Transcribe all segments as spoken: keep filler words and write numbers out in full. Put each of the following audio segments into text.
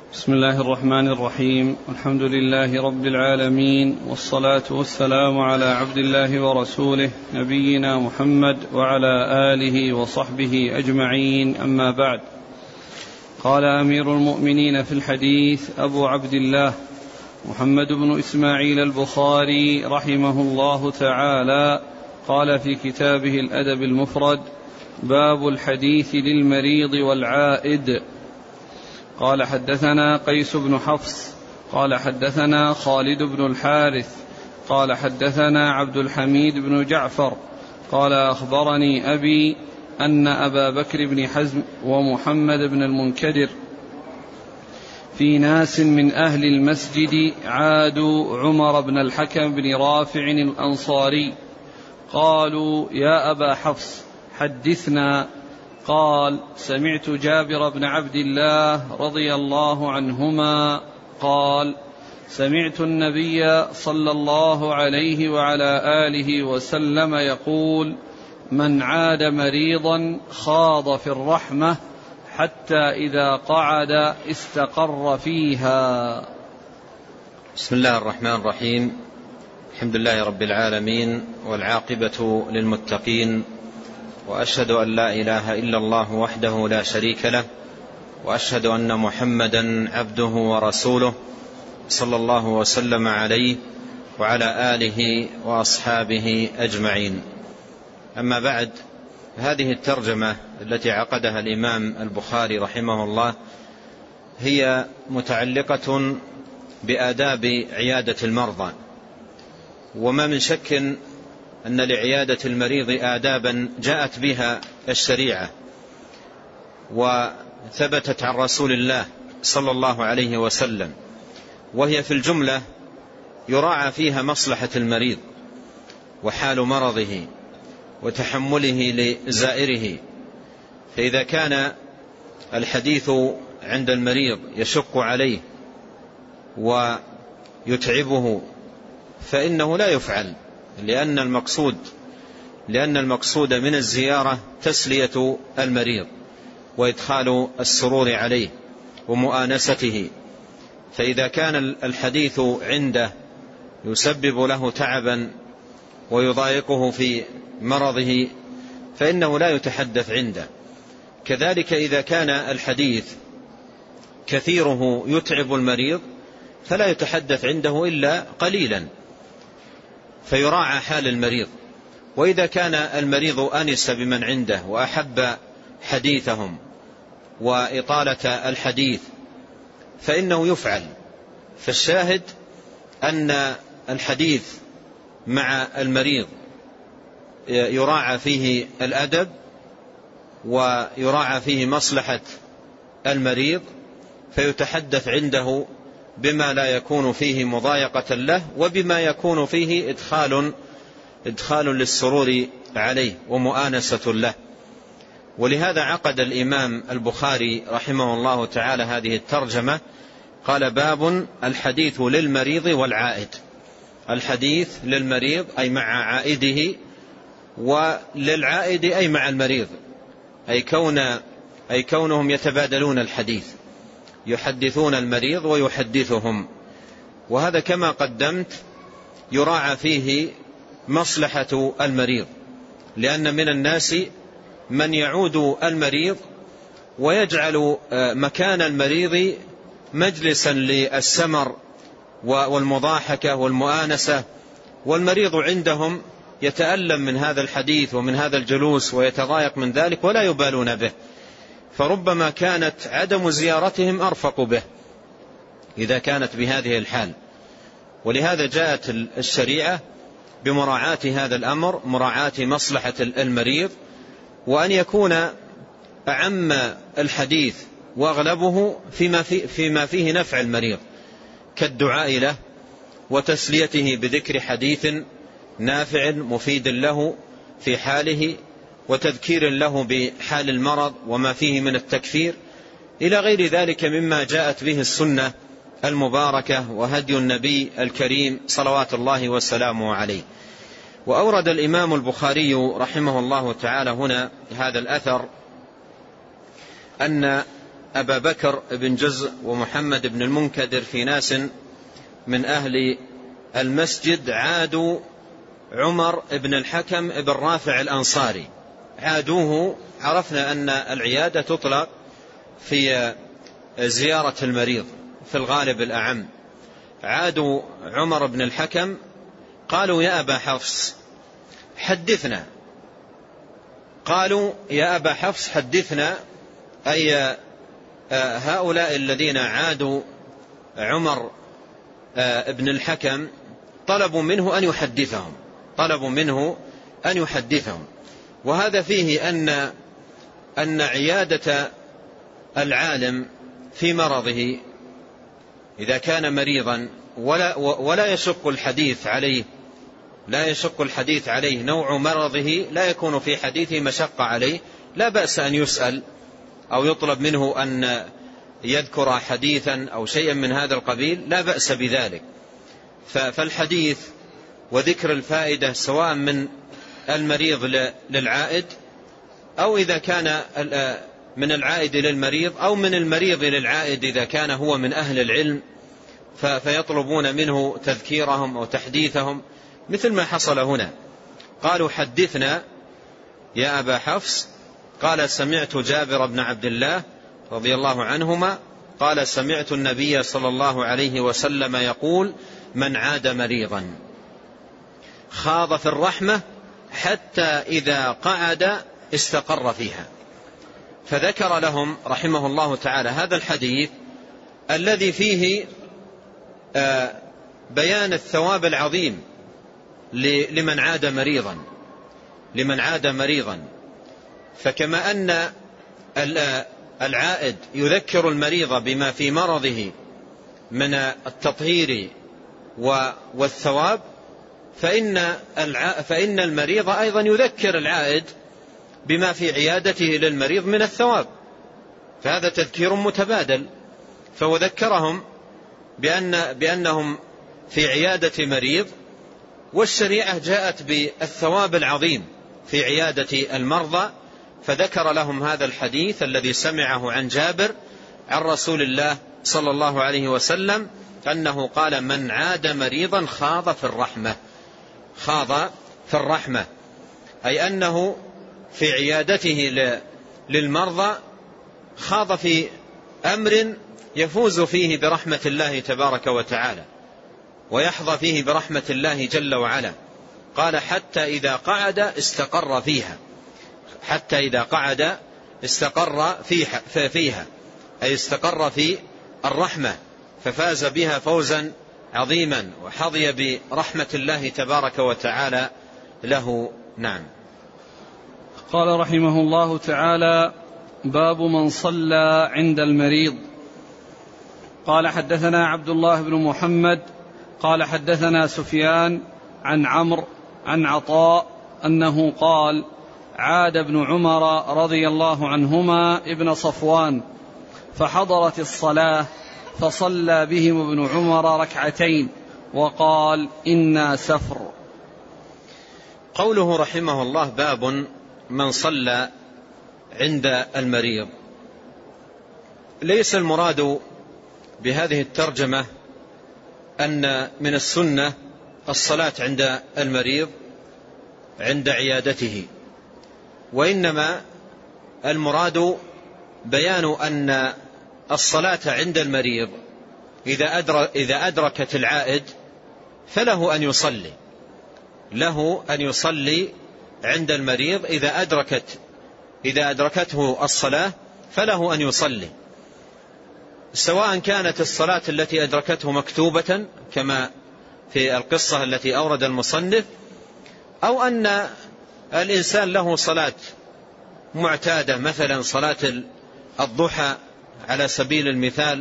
بسم الله الرحمن الرحيم. الحمد لله رب العالمين، والصلاة والسلام على عبد الله ورسوله نبينا محمد وعلى آله وصحبه أجمعين، أما بعد. قال أمير المؤمنين في الحديث أبو عبد الله محمد بن إسماعيل البخاري رحمه الله تعالى، قال في كتابه الأدب المفرد: باب الحديث للمريض والعائد. قال حدثنا قيس بن حفص قال حدثنا خالد بن الحارث قال حدثنا عبد الحميد بن جعفر قال أخبرني أبي أن أبا بكر بن حزم ومحمد بن المنكدر في ناس من أهل المسجد عادوا عمر بن الحكم بن رافع الأنصاري، قالوا: يا أبا حفص حدثنا. قال: سمعت جابر بن عبد الله رضي الله عنهما قال: سمعت النبي صلى الله عليه وعلى آله وسلم يقول: من عاد مريضا خاض في الرحمة حتى إذا قعد استقر فيها. بسم الله الرحمن الرحيم. الحمد لله رب العالمين، والعاقبة للمتقين، وأشهد أن لا إله إلا الله وحده لا شريك له، وأشهد أن محمدا عبده ورسوله صلى الله وسلم عليه وعلى آله وأصحابه أجمعين. أما بعد، هذه الترجمة التي عقدها الإمام البخاري رحمه الله هي متعلقة بآداب عيادة المرضى، وما من شك أن لعيادة المريض آدابا جاءت بها الشريعة وثبتت عن رسول الله صلى الله عليه وسلم، وهي في الجملة يراعى فيها مصلحة المريض وحال مرضه وتحمله لزائره. فإذا كان الحديث عند المريض يشق عليه ويتعبه فإنه لا يفعل، لأن المقصود لأن المقصود من الزيارة تسلية المريض وإدخال السرور عليه ومؤانسته. فإذا كان الحديث عنده يسبب له تعبا ويضايقه في مرضه فإنه لا يتحدث عنده. كذلك إذا كان الحديث كثيره يتعب المريض فلا يتحدث عنده إلا قليلا، فيراعى حال المريض. وإذا كان المريض أنس بمن عنده وأحب حديثهم وإطالة الحديث فإنه يفعل. فالشاهد أن الحديث مع المريض يراعى فيه الأدب ويراعى فيه مصلحة المريض، فيتحدث عنده بما لا يكون فيه مضايقة له وبما يكون فيه إدخال إدخال للسرور عليه ومؤانسة له. ولهذا عقد الإمام البخاري رحمه الله تعالى هذه الترجمة، قال: باب الحديث للمريض والعائد. الحديث للمريض أي مع عائده، وللعائد أي مع المريض، أي كون أي كونهم يتبادلون الحديث، يحدثون المريض ويحدثهم. وهذا كما قدمت يراعى فيه مصلحة المريض، لأن من الناس من يعود المريض ويجعل مكان المريض مجلسا للسمر والمضاحكة والمؤانسة، والمريض عندهم يتألم من هذا الحديث ومن هذا الجلوس ويتضايق من ذلك ولا يبالون به، فربما كانت عدم زيارتهم أرفق به إذا كانت بهذه الحال. ولهذا جاءت الشريعة بمراعاة هذا الأمر، مراعاة مصلحة المريض، وأن يكون أعم الحديث وأغلبه فيما, في فيما فيه نفع المريض، كالدعاء له وتسليته بذكر حديث نافع مفيد له في حاله، وتذكير له بحال المرض وما فيه من التكفير، إلى غير ذلك مما جاءت به السنة المباركة وهدي النبي الكريم صلوات الله وسلامه عليه. وأورد الإمام البخاري رحمه الله تعالى هنا هذا الأثر أن أبا بكر بن جزء ومحمد بن المنكدر في ناس من أهل المسجد عادوا عمر بن الحكم بن رافع الأنصاري، عادوه. عرفنا أن العيادة تطلق في زيارة المريض في الغالب الأعم. عادوا عمر بن الحكم قالوا يا أبا حفص حدثنا، قالوا يا أبا حفص حدثنا، أي هؤلاء الذين عادوا عمر بن الحكم طلبوا منه أن يحدثهم، طلبوا منه أن يحدثهم. وهذا فيه أن أن عيادة العالم في مرضه إذا كان مريضا ولا ولا يشق الحديث عليه لا يشق الحديث عليه نوع مرضه، لا يكون في حديثه مشقة عليه، لا بأس أن يسأل أو يطلب منه أن يذكر حديثا أو شيئا من هذا القبيل، لا بأس بذلك. فالحديث وذكر الفائدة سواء من المريض للعائد، أو إذا كان من العائد للمريض، أو من المريض للعائد إذا كان هو من أهل العلم فيطلبون منه تذكيرهم أو تحديثهم، مثل ما حصل هنا. قالوا حدثنا يا أبا حفص، قال سمعت جابر بن عبد الله رضي الله عنهما قال سمعت النبي صلى الله عليه وسلم يقول من عاد مريضا خاض في الرحمة حتى إذا قعد استقر فيها. فذكر لهم رحمه الله تعالى هذا الحديث الذي فيه بيان الثواب العظيم لمن عاد مريضا لمن عاد مريضا فكما أن العائد يذكر المريض بما في مرضه من التطهير والثواب، فإن فإن المريض أيضا يذكر العائد بما في عيادته للمريض من الثواب، فهذا تذكير متبادل. فوذكرهم بأن بأنهم في عيادة مريض، والشريعة جاءت بالثواب العظيم في عيادة المرضى، فذكر لهم هذا الحديث الذي سمعه عن جابر عن رسول الله صلى الله عليه وسلم أنه قال من عاد مريضا خاض في الرحمة. خاض في الرحمة أي أنه في عيادته للمرضى خاض في أمر يفوز فيه برحمة الله تبارك وتعالى ويحظى فيه برحمة الله جل وعلا. قال حتى إذا قعد استقر فيها، حتى إذا قعد استقر فيها أي استقر في الرحمة، ففاز بها فوزا عظيما وحظي برحمة الله تبارك وتعالى له. نعم. قال رحمه الله تعالى: باب من صلى عند المريض. قال حدثنا عبد الله بن محمد قال حدثنا سفيان عن عمرو عن عطاء أنه قال: عاد ابن عمر رضي الله عنهما ابن صفوان فحضرت الصلاة فصلى بهم ابن عمر ركعتين وقال: إنا سفر. قوله رحمه الله: باب من صلى عند المريض. ليس المراد بهذه الترجمة أن من السنة الصلاة عند المريض عند عيادته، وإنما المراد بيان أن الصلاة عند المريض إذا أدركت العائد فله أن يصلي، له أن يصلي عند المريض إذا أدركت إذا أدركته الصلاة فله أن يصلي، سواء كانت الصلاة التي أدركته مكتوبة كما في القصة التي أورد المصنف، أو أن الإنسان له صلاة معتادة مثلا صلاة الضحى على سبيل المثال،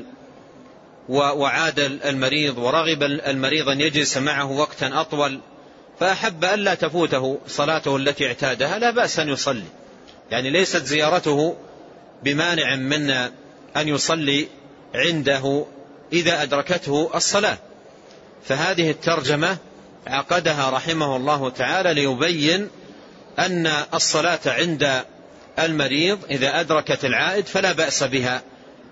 وعاد المريض ورغب المريض أن يجلس معه وقتا أطول فأحب أن لا تفوته صلاته التي اعتادها، لا بأس أن يصلي، يعني ليست زيارته بمانع من أن يصلي عنده إذا أدركته الصلاة. فهذه الترجمة عقدها رحمه الله تعالى ليبين أن الصلاة عند المريض إذا أدركت العائد فلا بأس بها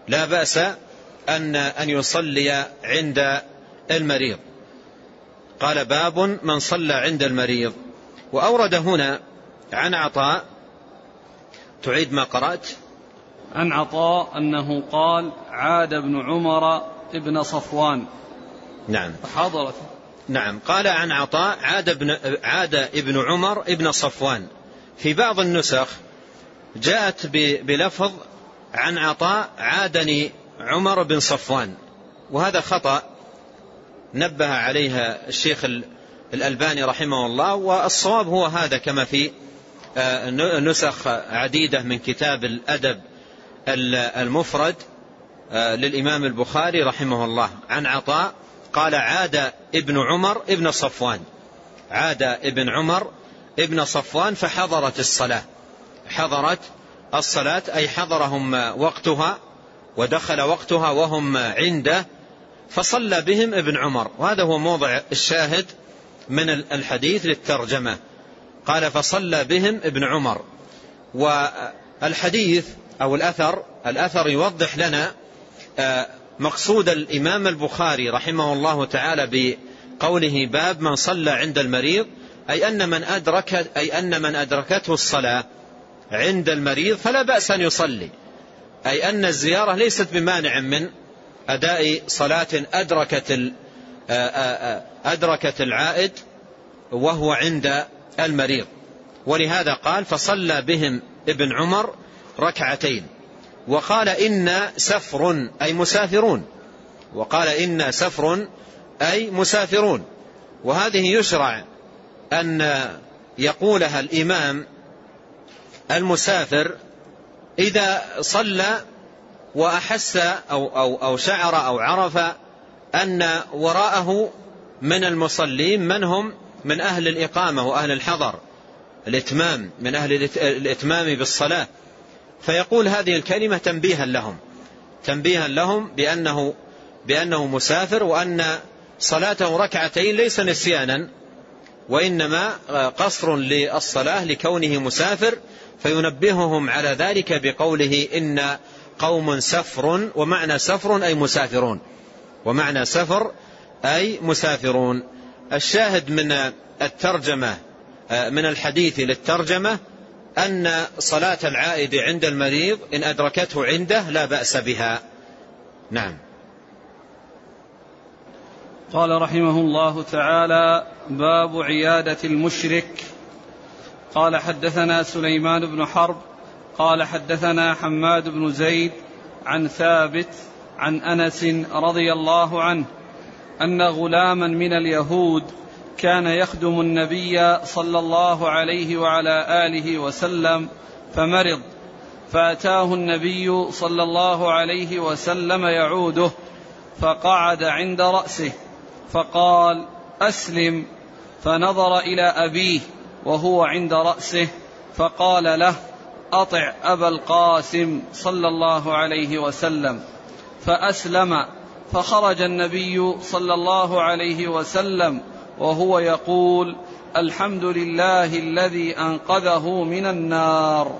لا بأس أن أن يصلي عند المريض. قال باب من صلى عند المريض. وأورد هنا عن عطاء. تعيد ما قرأت؟ عن عطاء أنه قال عاد ابن عمر ابن صفوان. نعم. فحضرت. نعم. قال عن عطاء عاد ابن, عاد ابن عمر ابن صفوان. في بعض النسخ جاءت بلفظ عن عطاء عادني عمر بن صفوان، وهذا خطأ نبه عليها الشيخ الألباني رحمه الله، والصواب هو هذا كما في نسخ عديدة من كتاب الأدب المفرد للإمام البخاري رحمه الله. عن عطاء قال عاد ابن عمر ابن صفوان، عاد ابن عمر ابن صفوان فحضرت الصلاة. حضرت الصلاة أي حضرهم وقتها ودخل وقتها وهم عنده، فصلى بهم ابن عمر. وهذا هو موضع الشاهد من الحديث للترجمة. قال فصلى بهم ابن عمر. والحديث أو الأثر الأثر يوضح لنا مقصود الإمام البخاري رحمه الله تعالى بقوله باب من صلى عند المريض، أي أن من أدرك أي أن من أدركته الصلاة عند المريض فلا بأس أن يصلي، أي أن الزيارة ليست بمانع من أداء صلاة أدركت أدركت العائد وهو عند المريض. ولهذا قال فصلى بهم ابن عمر ركعتين. وقال إن سفر أي مسافرون، وقال إن سفر أي مسافرون. وهذه يشرع أن يقولها الإمام المسافر إذا صلى وأحس أو, أو, أو شعر أو عرف أن وراءه من المصلين من هم من أهل الإقامة وأهل الحضر، الإتمام، من أهل الإتمام بالصلاة، فيقول هذه الكلمة تنبيها لهم، تنبيها لهم بأنه, بأنه مسافر، وأن صلاته ركعتين ليس نسيانا وإنما قصر للصلاة لكونه مسافر، فينبههم على ذلك بقوله إن قوم سفر. ومعنى سفر أي مسافرون، ومعنى سفر أي مسافرون. الشاهد من الترجمة من الحديث للترجمة أن صلاة العائد عند المريض إن أدركته عنده لا بأس بها. نعم. قال رحمه الله تعالى باب عيادة المشرك. قال حدثنا سليمان بن حرب قال حدثنا حماد بن زيد عن ثابت عن أنس رضي الله عنه أن غلاما من اليهود كان يخدم النبي صلى الله عليه وعلى آله وسلم فمرض، فأتاه النبي صلى الله عليه وسلم يعوده، فقعد عند رأسه فقال أسلم، فنظر إلى أبيه وهو عند رأسه فقال له أطع أبا القاسم صلى الله عليه وسلم، فأسلم. فخرج النبي صلى الله عليه وسلم وهو يقول الحمد لله الذي أنقذه من النار.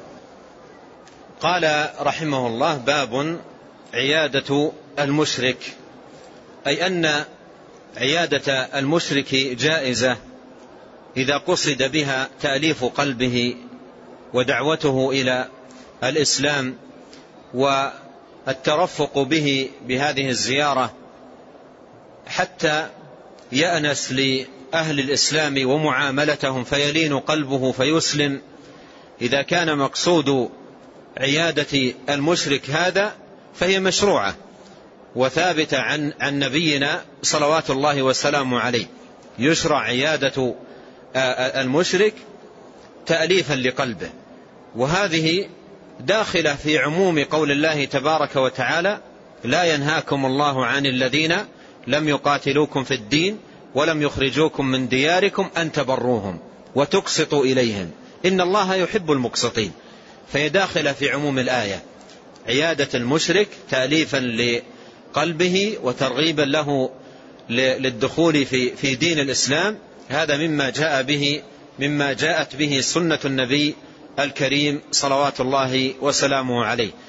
قال رحمه الله باب عيادة المشرك، أي أن عيادة المشرك جائزة إذا قصد بها تأليف قلبه ودعوته إلى الإسلام والترفق به بهذه الزيارة حتى يأنس لأهل الإسلام ومعاملتهم فيلين قلبه فيسلم. إذا كان مقصود عيادة المشرك هذا فهي مشروعة وثابتة عن, عن نبينا صلوات الله وسلامه عليه. يشرع عيادة المشرك تأليفا لقلبه، وهذه داخلة في عموم قول الله تبارك وتعالى لا ينهاكم الله عن الذين لم يقاتلوكم في الدين ولم يخرجوكم من دياركم أن تبروهم وتقسطوا إليهم إن الله يحب المقسطين. فهي داخلة في عموم الآية، عيادة المشرك تأليفا لقلبه وترغيبا له للدخول في في دين الإسلام. هذا مما جاء به مما جاءت به سنة النبي الكريم صلوات الله وسلامه عليه.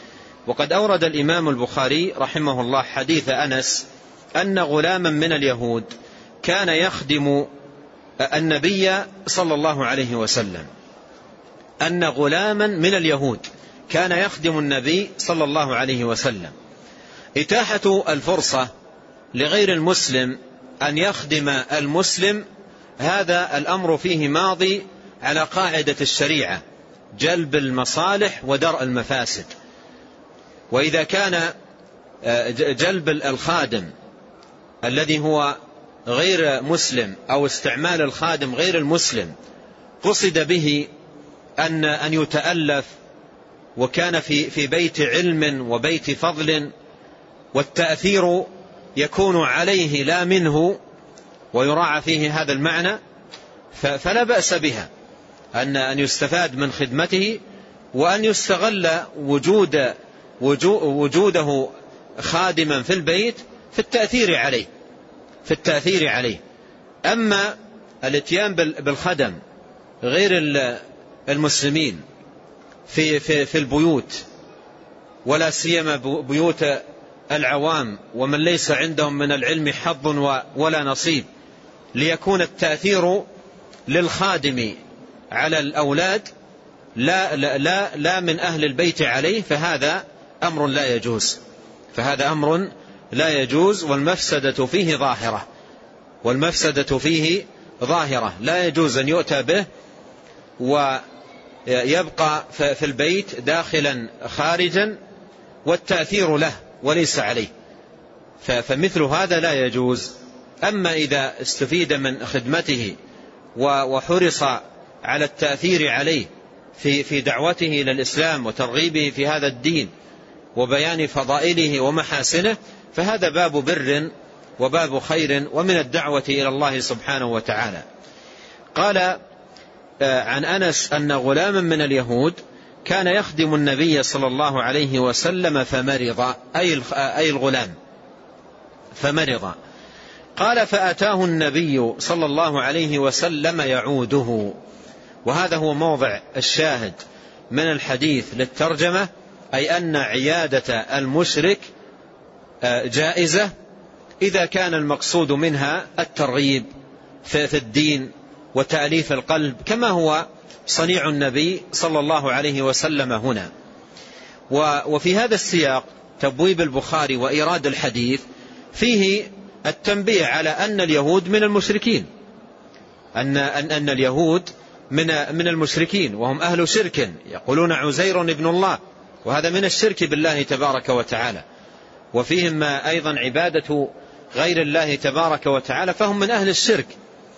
وقد أورد الإمام البخاري رحمه الله حديث أنس أن غلاما من اليهود كان يخدم النبي صلى الله عليه وسلم، أن غلاما من اليهود كان يخدم النبي صلى الله عليه وسلم. إتاحة الفرصة لغير المسلم أن يخدم المسلم هذا الأمر فيه ماضي على قاعدة الشريعة، جلب المصالح ودرء المفاسد. وإذا كان جلب الخادم الذي هو غير مسلم أو استعمال الخادم غير المسلم قصد به أن أن يتألف وكان في في بيت علم وبيت فضل والتأثير يكون عليه لا منه ويراعى فيه هذا المعنى، فلا بأس بها أن أن يستفاد من خدمته وأن يستغل وجود وجوده خادما في البيت في التأثير عليه في التأثير عليه. أما الاتيان بالخدم غير المسلمين في في في البيوت، ولا سيما بيوت العوام ومن ليس عندهم من العلم حظ ولا نصيب، ليكون التأثير للخادم على الأولاد لا لا لا, لا من أهل البيت عليه، فهذا أمر لا يجوز فهذا أمر لا يجوز والمفسدة فيه ظاهرة والمفسدة فيه ظاهرة لا يجوز أن يؤتى به ويبقى في البيت داخلا خارجا والتأثير له وليس عليه، فمثل هذا لا يجوز. أما إذا استفيد من خدمته وحرص على التأثير عليه في في دعوته إلى الإسلام وترغيبه في هذا الدين وبيان فضائله ومحاسنه، فهذا باب بر وباب خير ومن الدعوة إلى الله سبحانه وتعالى. قال عن أنس أن غلاما من اليهود كان يخدم النبي صلى الله عليه وسلم فمرض، أي الغلام فمرض. قال فأتاه النبي صلى الله عليه وسلم يعوده، وهذا هو موضع الشاهد من الحديث للترجمة، أي أن عيادة المشرك جائزة إذا كان المقصود منها الترغيب في الدين وتأليف القلب، كما هو صنيع النبي صلى الله عليه وسلم هنا. وفي هذا السياق تبويب البخاري وإيراد الحديث فيه التنبيه على أن اليهود من المشركين، أن أن اليهود من من المشركين وهم أهل شرك، يقولون عزير ابن الله، وهذا من الشرك بالله تبارك وتعالى، وفيهم أيضا عبادة غير الله تبارك وتعالى، فهم من أهل الشرك.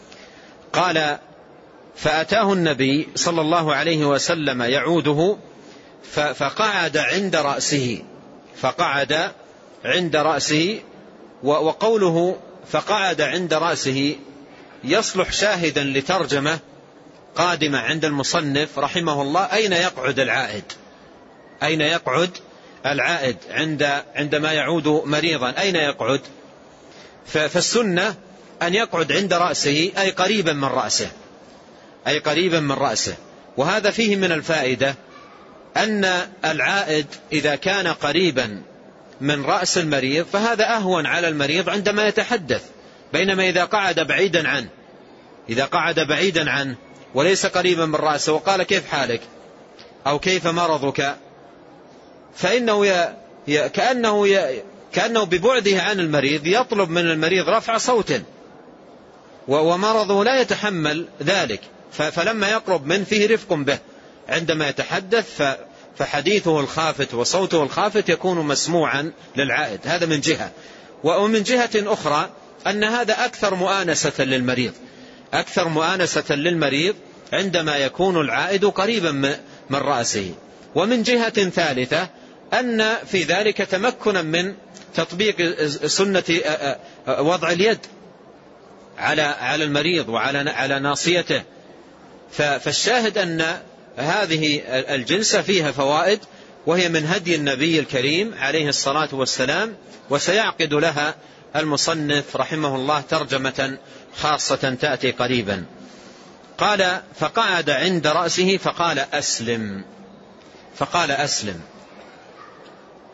قال فأتاه النبي صلى الله عليه وسلم يعوده فقعد عند رأسه فقعد عند رأسه وقوله فقعد عند رأسه يصلح شاهدا لترجمة قادمة عند المصنف رحمه الله: أين يقعد العائد أين يقعد العائد عند عندما يعود مريضا، أين يقعد؟ فالسنة أن يقعد عند رأسه، أي قريبا من رأسه أي قريبا من رأسه. وهذا فيه من الفائدة أن العائد إذا كان قريبا من رأس المريض فهذا أهون على المريض عندما يتحدث، بينما إذا قعد بعيدا عنه إذا قعد بعيدا عنه وليس قريبا من رأسه وقال كيف حالك أو كيف مرضك، فإنه ي... ي... كأنه ي... كأنه ببعده عن المريض يطلب من المريض رفع صوت، ومرضه لا يتحمل ذلك، فلما يقرب من فيه رفق به عندما يتحدث، فحديثه الخافت وصوته الخافت يكون مسموعا للعائد. هذا من جهة. ومن جهة أخرى أن هذا أكثر مؤانسة للمريض أكثر مؤانسة للمريض عندما يكون العائد قريبا من رأسه. ومن جهة ثالثة أن في ذلك تمكنا من تطبيق سنة وضع اليد على على المريض وعلى على ناصيته. فالشاهد أن هذه الجلسة فيها فوائد، وهي من هدي النبي الكريم عليه الصلاة والسلام، وسيعقد لها المصنف رحمه الله ترجمة خاصة تأتي قريبا. قال فقعد عند رأسه فقال أسلم فقال أسلم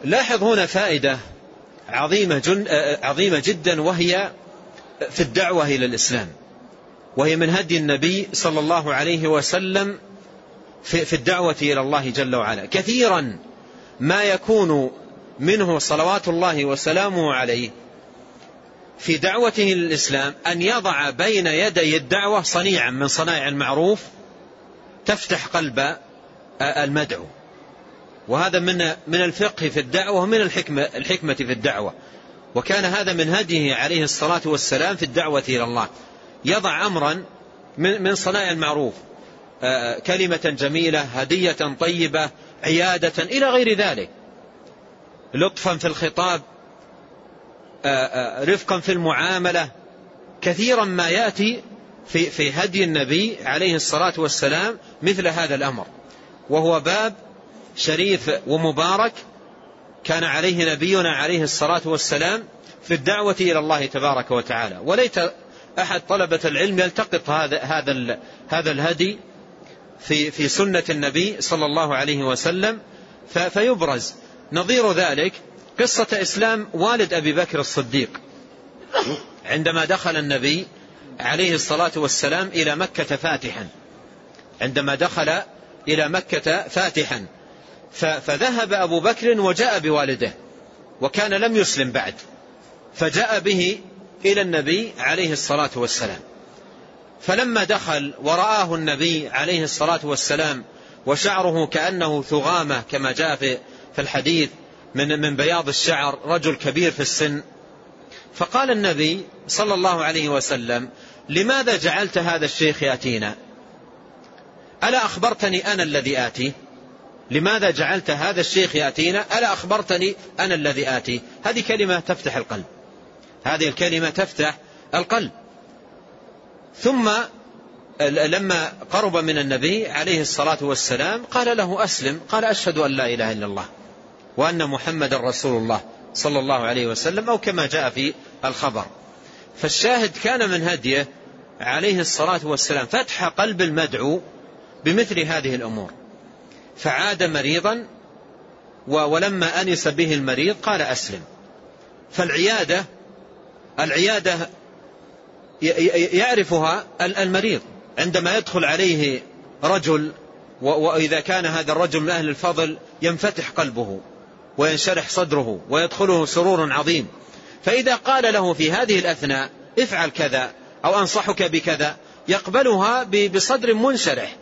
لاحظ هنا فائدة عظيمة, جن عظيمة جدا، وهي في الدعوة إلى الإسلام، وهي من هدي النبي صلى الله عليه وسلم في, في الدعوة إلى الله جل وعلا. كثيرا ما يكون منه صلوات الله وسلامه عليه في دعوته للإسلام أن يضع بين يدي الدعوة صنيعا من صنائع المعروف تفتح قلب المدعو، وهذا من من الفقه في الدعوة ومن الحكمة الحكمة في الدعوة. وكان هذا من هديه عليه الصلاة والسلام في الدعوة إلى الله، يضع أمرا من من صنائع المعروف، كلمة جميلة، هدية طيبة، عيادة إلى غير ذلك، لطفا في الخطاب، رفقا في المعاملة. كثيرا ما يأتي في في هدي النبي عليه الصلاة والسلام مثل هذا الأمر، وهو باب شريف ومبارك كان عليه نبينا عليه الصلاة والسلام في الدعوة إلى الله تبارك وتعالى. وليت أحد طلبة العلم يلتقط هذا هذا هذا الهدي في في سنة النبي صلى الله عليه وسلم فيبرز. نظير ذلك قصة إسلام والد أبي بكر الصديق عندما دخل النبي عليه الصلاة والسلام إلى مكة فاتحا، عندما دخل إلى مكة فاتحا فذهب أبو بكر وجاء بوالده، وكان لم يسلم بعد، فجاء به إلى النبي عليه الصلاة والسلام. فلما دخل ورآه النبي عليه الصلاة والسلام وشعره كأنه ثغامة كما جاء في الحديث من من بياض الشعر، رجل كبير في السن، فقال النبي صلى الله عليه وسلم: لماذا جعلت هذا الشيخ يأتينا؟ ألا أخبرتني أنا الذي آتي؟ لماذا جعلت هذا الشيخ يأتينا؟ ألا أخبرتني أنا الذي آتي؟ هذه كلمة تفتح القلب، هذه الكلمة تفتح القلب. ثم لما قرب من النبي عليه الصلاة والسلام قال له: أسلم. قال: أشهد أن لا إله إلا الله وأن محمد رسول الله صلى الله عليه وسلم، أو كما جاء في الخبر. فالشاهد كان من هديه عليه الصلاة والسلام فتح قلب المدعو بمثل هذه الأمور، فعاد مريضا، ولما أنس به المريض قال: أسلم. فالعيادة العيادة يعرفها المريض عندما يدخل عليه رجل، وإذا كان هذا الرجل من أهل الفضل ينفتح قلبه وينشرح صدره ويدخله سرور عظيم. فإذا قال له في هذه الأثناء: افعل كذا أو أنصحك بكذا، يقبلها بصدر منشرح.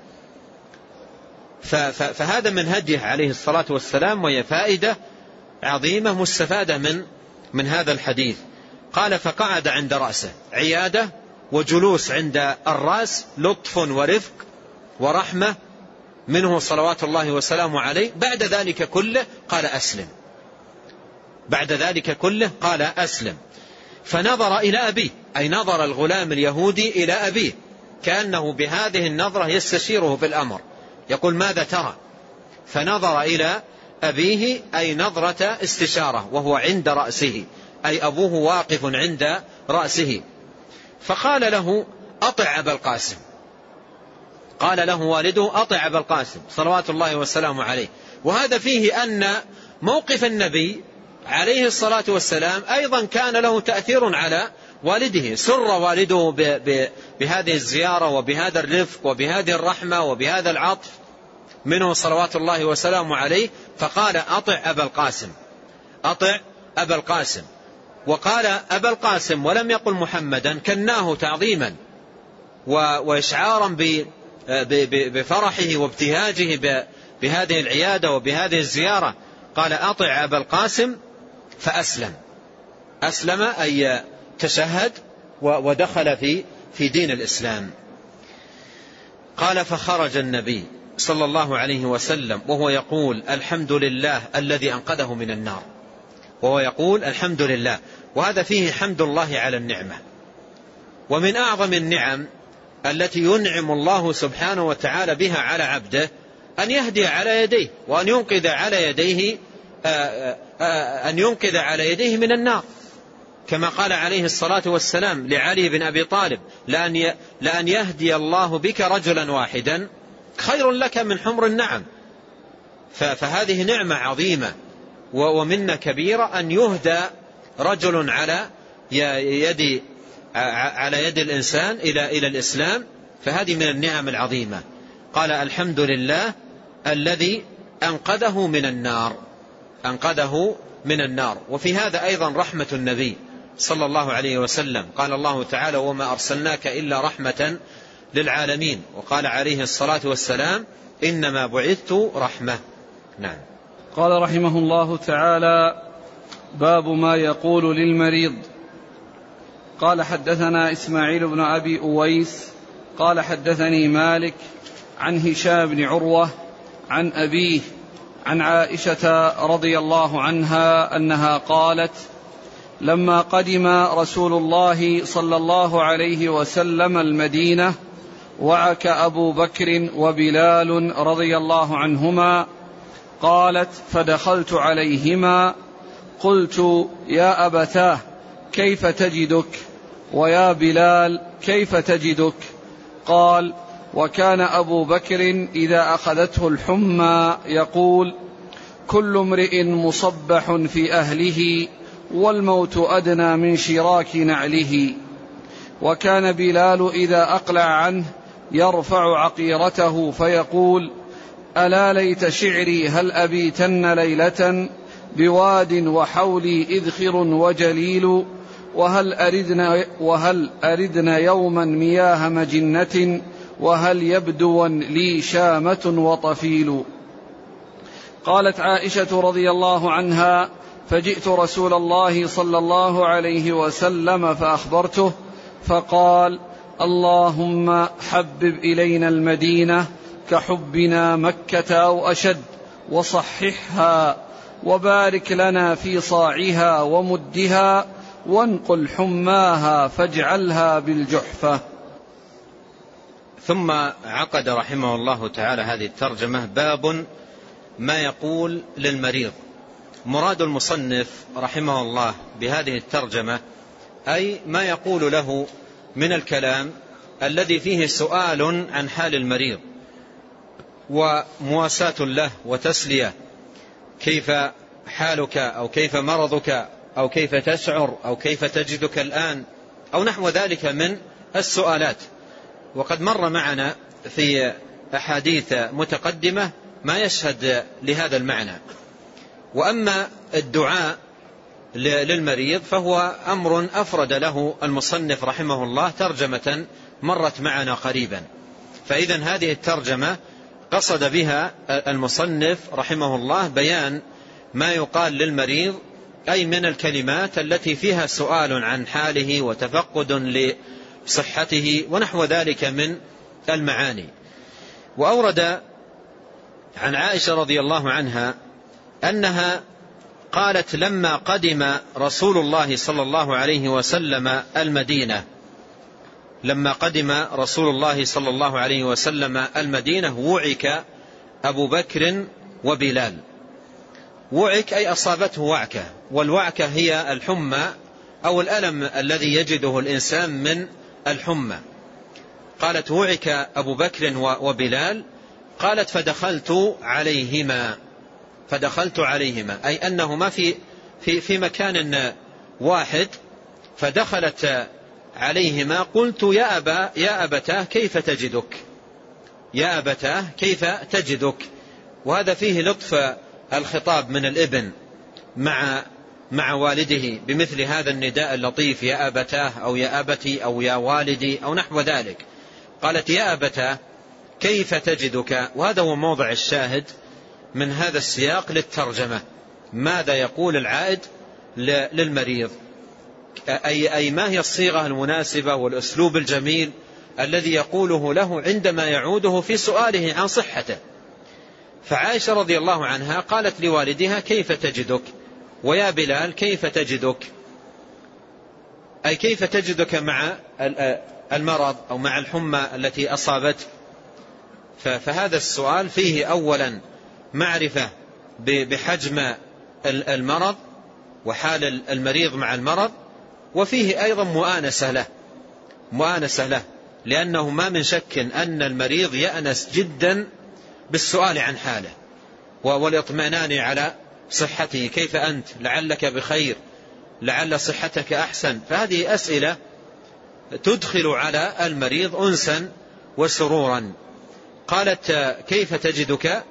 فهذا من هديه عليه الصلاة والسلام، وهي فائدة عظيمة مستفادة من من هذا الحديث. قال: فقعد عند رأسه، عيادة وجلوس عند الرأس، لطف ورفق ورحمة منه صلوات الله وسلامه عليه. بعد ذلك كله قال: أسلم. بعد ذلك كله قال: أسلم. فنظر إلى أبيه، أي نظر الغلام اليهودي إلى أبيه، كأنه بهذه النظرة يستشيره في الأمر، يقول: ماذا ترى؟ فنظر إلى أبيه، أي نظرة استشارة، وهو عند رأسه، أي أبوه واقف عند رأسه. فقال له: أطع أبا القاسم. قال له والده: أطع أبا القاسم صلوات الله وسلامه عليه. وهذا فيه أن موقف النبي عليه الصلاة والسلام أيضا كان له تأثير على والده. سر والده بهذه الزيارة وبهذا الرفق وبهذه الرحمة وبهذا العطف منه صلوات الله وسلامه عليه، فقال: أطع أبا القاسم، أطع أبا القاسم. وقال أبا القاسم ولم يقل محمدا، كناه تعظيما وإشعارا بفرحه وابتهاجه بهذه العيادة وبهذه الزيارة. قال: أطع أبا القاسم، فأسلم. أسلم أي تشهد ودخل في في دين الإسلام. قال: فخرج النبي صلى الله عليه وسلم وهو يقول: الحمد لله الذي أنقذه من النار. وهو يقول: الحمد لله. وهذا فيه حمد الله على النعمة. ومن أعظم النعم التي ينعم الله سبحانه وتعالى بها على عبده أن يهدي على يديه، وأن ينقذ على يديه أن ينقذ على يديه من النار، كما قال عليه الصلاة والسلام لعلي بن أبي طالب: لأن لأن يهدي الله بك رجلا واحدا خير لك من حمر النعم. فهذه نعمة عظيمة ومنة كبيرة أن يهدى رجل على يد على يد الإنسان إلى إلى الإسلام، فهذه من النعم العظيمة. قال الحمد لله الذي أنقذه من النار، أنقذه من النار. وفي هذا أيضا رحمة النبي صلى الله عليه وسلم. قال الله تعالى وما أرسلناك إلا رحمة للعالمين، وقال عليه الصلاة والسلام إنما بعثت رحمة. نعم. قال رحمه الله تعالى باب ما يقول للمريض. قال حدثنا إسماعيل بن أبي أويس قال حدثني مالك عن هشام بن عروة عن أبيه عن عائشة رضي الله عنها أنها قالت لما قدم رسول الله صلى الله عليه وسلم المدينة وعك أبو بكر وبلال رضي الله عنهما، قالت فدخلت عليهما قلت يا أبتاه كيف تجدك، ويا بلال كيف تجدك؟ قال وكان أبو بكر إذا أخذته الحمى يقول كل امرئ مصبح في أهله والموت أدنى من شراك نعله. وكان بلال إذا أقلع عنه يرفع عقيرته فيقول ألا ليت شعري هل أبيتن ليلة بواد وحولي إذخر وجليل، وهل أردنا, وهل أردنا يوما مياه مجنة، وهل يبدوا لي شامة وطفيل. قالت عائشة رضي الله عنها فجئت رسول الله صلى الله عليه وسلم فأخبرته فقال اللهم حبب إلينا المدينة كحبنا مكة أو أشد وصححها، وبارك لنا في صاعها ومدها، وانقل حماها فاجعلها بالجحفة. ثم عقد رحمه الله تعالى هذه الترجمة باب ما يقول للمريض. مراد المصنف رحمه الله بهذه الترجمة أي ما يقول له من الكلام الذي فيه سؤال عن حال المريض ومواساة له وتسلية، كيف حالك أو كيف مرضك أو كيف تشعر أو كيف تجدك الآن أو نحو ذلك من السؤالات. وقد مر معنا في أحاديث متقدمة ما يشهد لهذا المعنى. وأما الدعاء للمريض فهو أمر أفرد له المصنف رحمه الله ترجمة مرت معنا قريبا، فإذن هذه الترجمة قصد بها المصنف رحمه الله بيان ما يقال للمريض، أي من الكلمات التي فيها سؤال عن حاله وتفقد لصحته ونحو ذلك من المعاني. وأورد عن عائشة رضي الله عنها أنها قالت لما قدم رسول الله صلى الله عليه وسلم المدينة لما قدم رسول الله صلى الله عليه وسلم المدينة وعك أبو بكر وبلال. وعك أي أصابته وعكة، والوعكة هي الحمى أو الألم الذي يجده الإنسان من الحمى. قالت وعك أبو بكر وبلال، قالت فدخلت عليهما فدخلت عليهما أي أنهما في في في مكان واحد، فدخلت عليهما. قلت يا أبا يا أبتاه كيف تجدك يا أبتاه كيف تجدك. وهذا فيه لطف الخطاب من الابن مع مع والده بمثل هذا النداء اللطيف يا أبتاه أو يا أبتي أو يا والدي أو نحو ذلك. قالت يا أبتاه كيف تجدك، وهذا هو موضع الشاهد من هذا السياق للترجمة. ماذا يقول العائد للمريض، أي, أي ما هي الصيغة المناسبة والأسلوب الجميل الذي يقوله له عندما يعوده في سؤاله عن صحته. فعائشة رضي الله عنها قالت لوالدها كيف تجدك، ويا بلال كيف تجدك، أي كيف تجدك مع المرض أو مع الحمى التي أصابتك. فهذا السؤال فيه أولا معرفة بحجم المرض وحال المريض مع المرض، وفيه أيضا مؤانسة له مؤانسة له لأنه ما من شك أن المريض يأنس جدا بالسؤال عن حاله والإطمئنان على صحته، كيف أنت، لعلك بخير، لعل صحتك أحسن. فهذه أسئلة تدخل على المريض أنسا وسرورا. قالت كيف تجدك،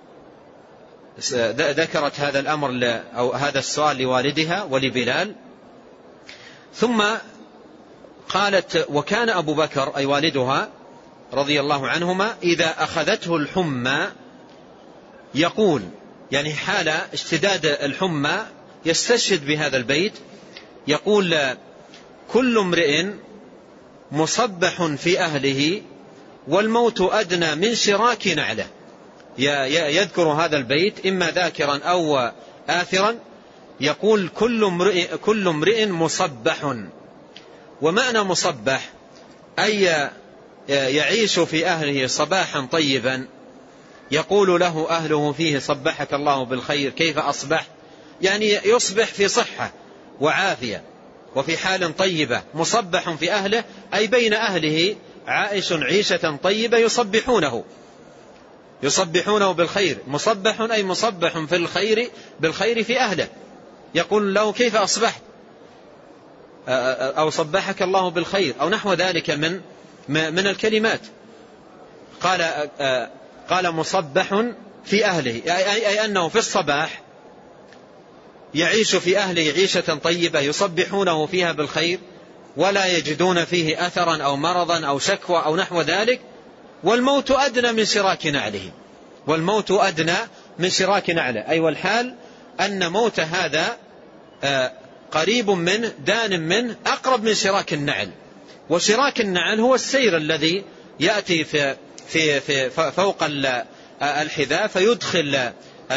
ذكرت هذا الأمر أو هذا السؤال لوالدها ولبلال. ثم قالت وكان أبو بكر أي والدها رضي الله عنهما إذا أخذته الحمى يقول، يعني حال اشتداد الحمى يستشهد بهذا البيت، يقول كل امرئ مصبح في أهله والموت أدنى من شراك نعله. يذكر هذا البيت إما ذاكرا أو آثرا، يقول كل امرئ, كل امرئ مصبح. ومعنى مصبح أي يعيش في أهله صباحا طيبا، يقول له أهله فيه صبحك الله بالخير، كيف أصبح، يعني يصبح في صحة وعافية وفي حال طيبة. مصبح في أهله أي بين أهله عائش عيشة طيبة يصبحونه يصبحونه بالخير. مصبح أي مصبح في الخير بالخير في أهله، يقول له كيف أصبحت، أو صبحك الله بالخير، أو نحو ذلك من من الكلمات. قال قال مصبح في أهله أي, أي أنه في الصباح يعيش في أهله عيشة طيبة يصبحونه فيها بالخير، ولا يجدون فيه أثرا أو مرضا أو شكوى أو نحو ذلك. والموت أدنى من شراك نعله، والموت أدنى من شراك نعله، أي والحال أن موت هذا قريب منه دان منه أقرب من شراك النعل. وشراك النعل هو السير الذي يأتي في في في فوق الحذاء فيدخل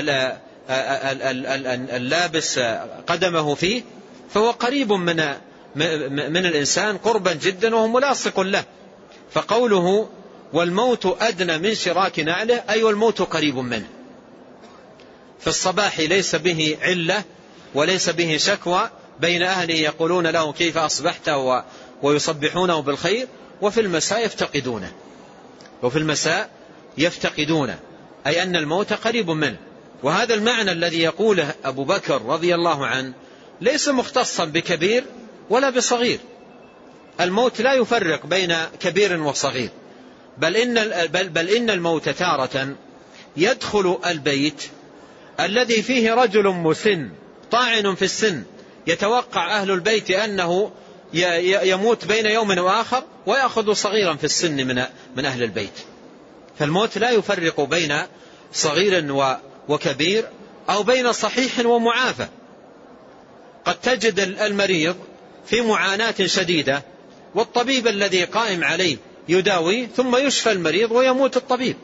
اللابس قدمه فيه، فهو قريب من من الإنسان قربا جدا وهو ملاصق له. فقوله والموت أدنى من شراك نعله أي والموت قريب منه. في الصباح ليس به علة وليس به شكوى، بين أهله يقولون له كيف أصبحت ويصبحونه بالخير، وفي المساء يفتقدونه وفي المساء يفتقدونه أي أن الموت قريب منه. وهذا المعنى الذي يقوله أبو بكر رضي الله عنه ليس مختصا بكبير ولا بصغير. الموت لا يفرق بين كبير وصغير، بل إن, بل بل إن الموت تارة يدخل البيت الذي فيه رجل مسن طاعن في السن، يتوقع أهل البيت أنه يموت بين يوم وآخر، ويأخذ صغيرا في السن من من أهل البيت. فالموت لا يفرق بين صغير وكبير أو بين صحيح ومعافى. قد تجد المريض في معاناة شديدة والطبيب الذي قائم عليه يداوي، ثم يشفى المريض ويموت الطبيب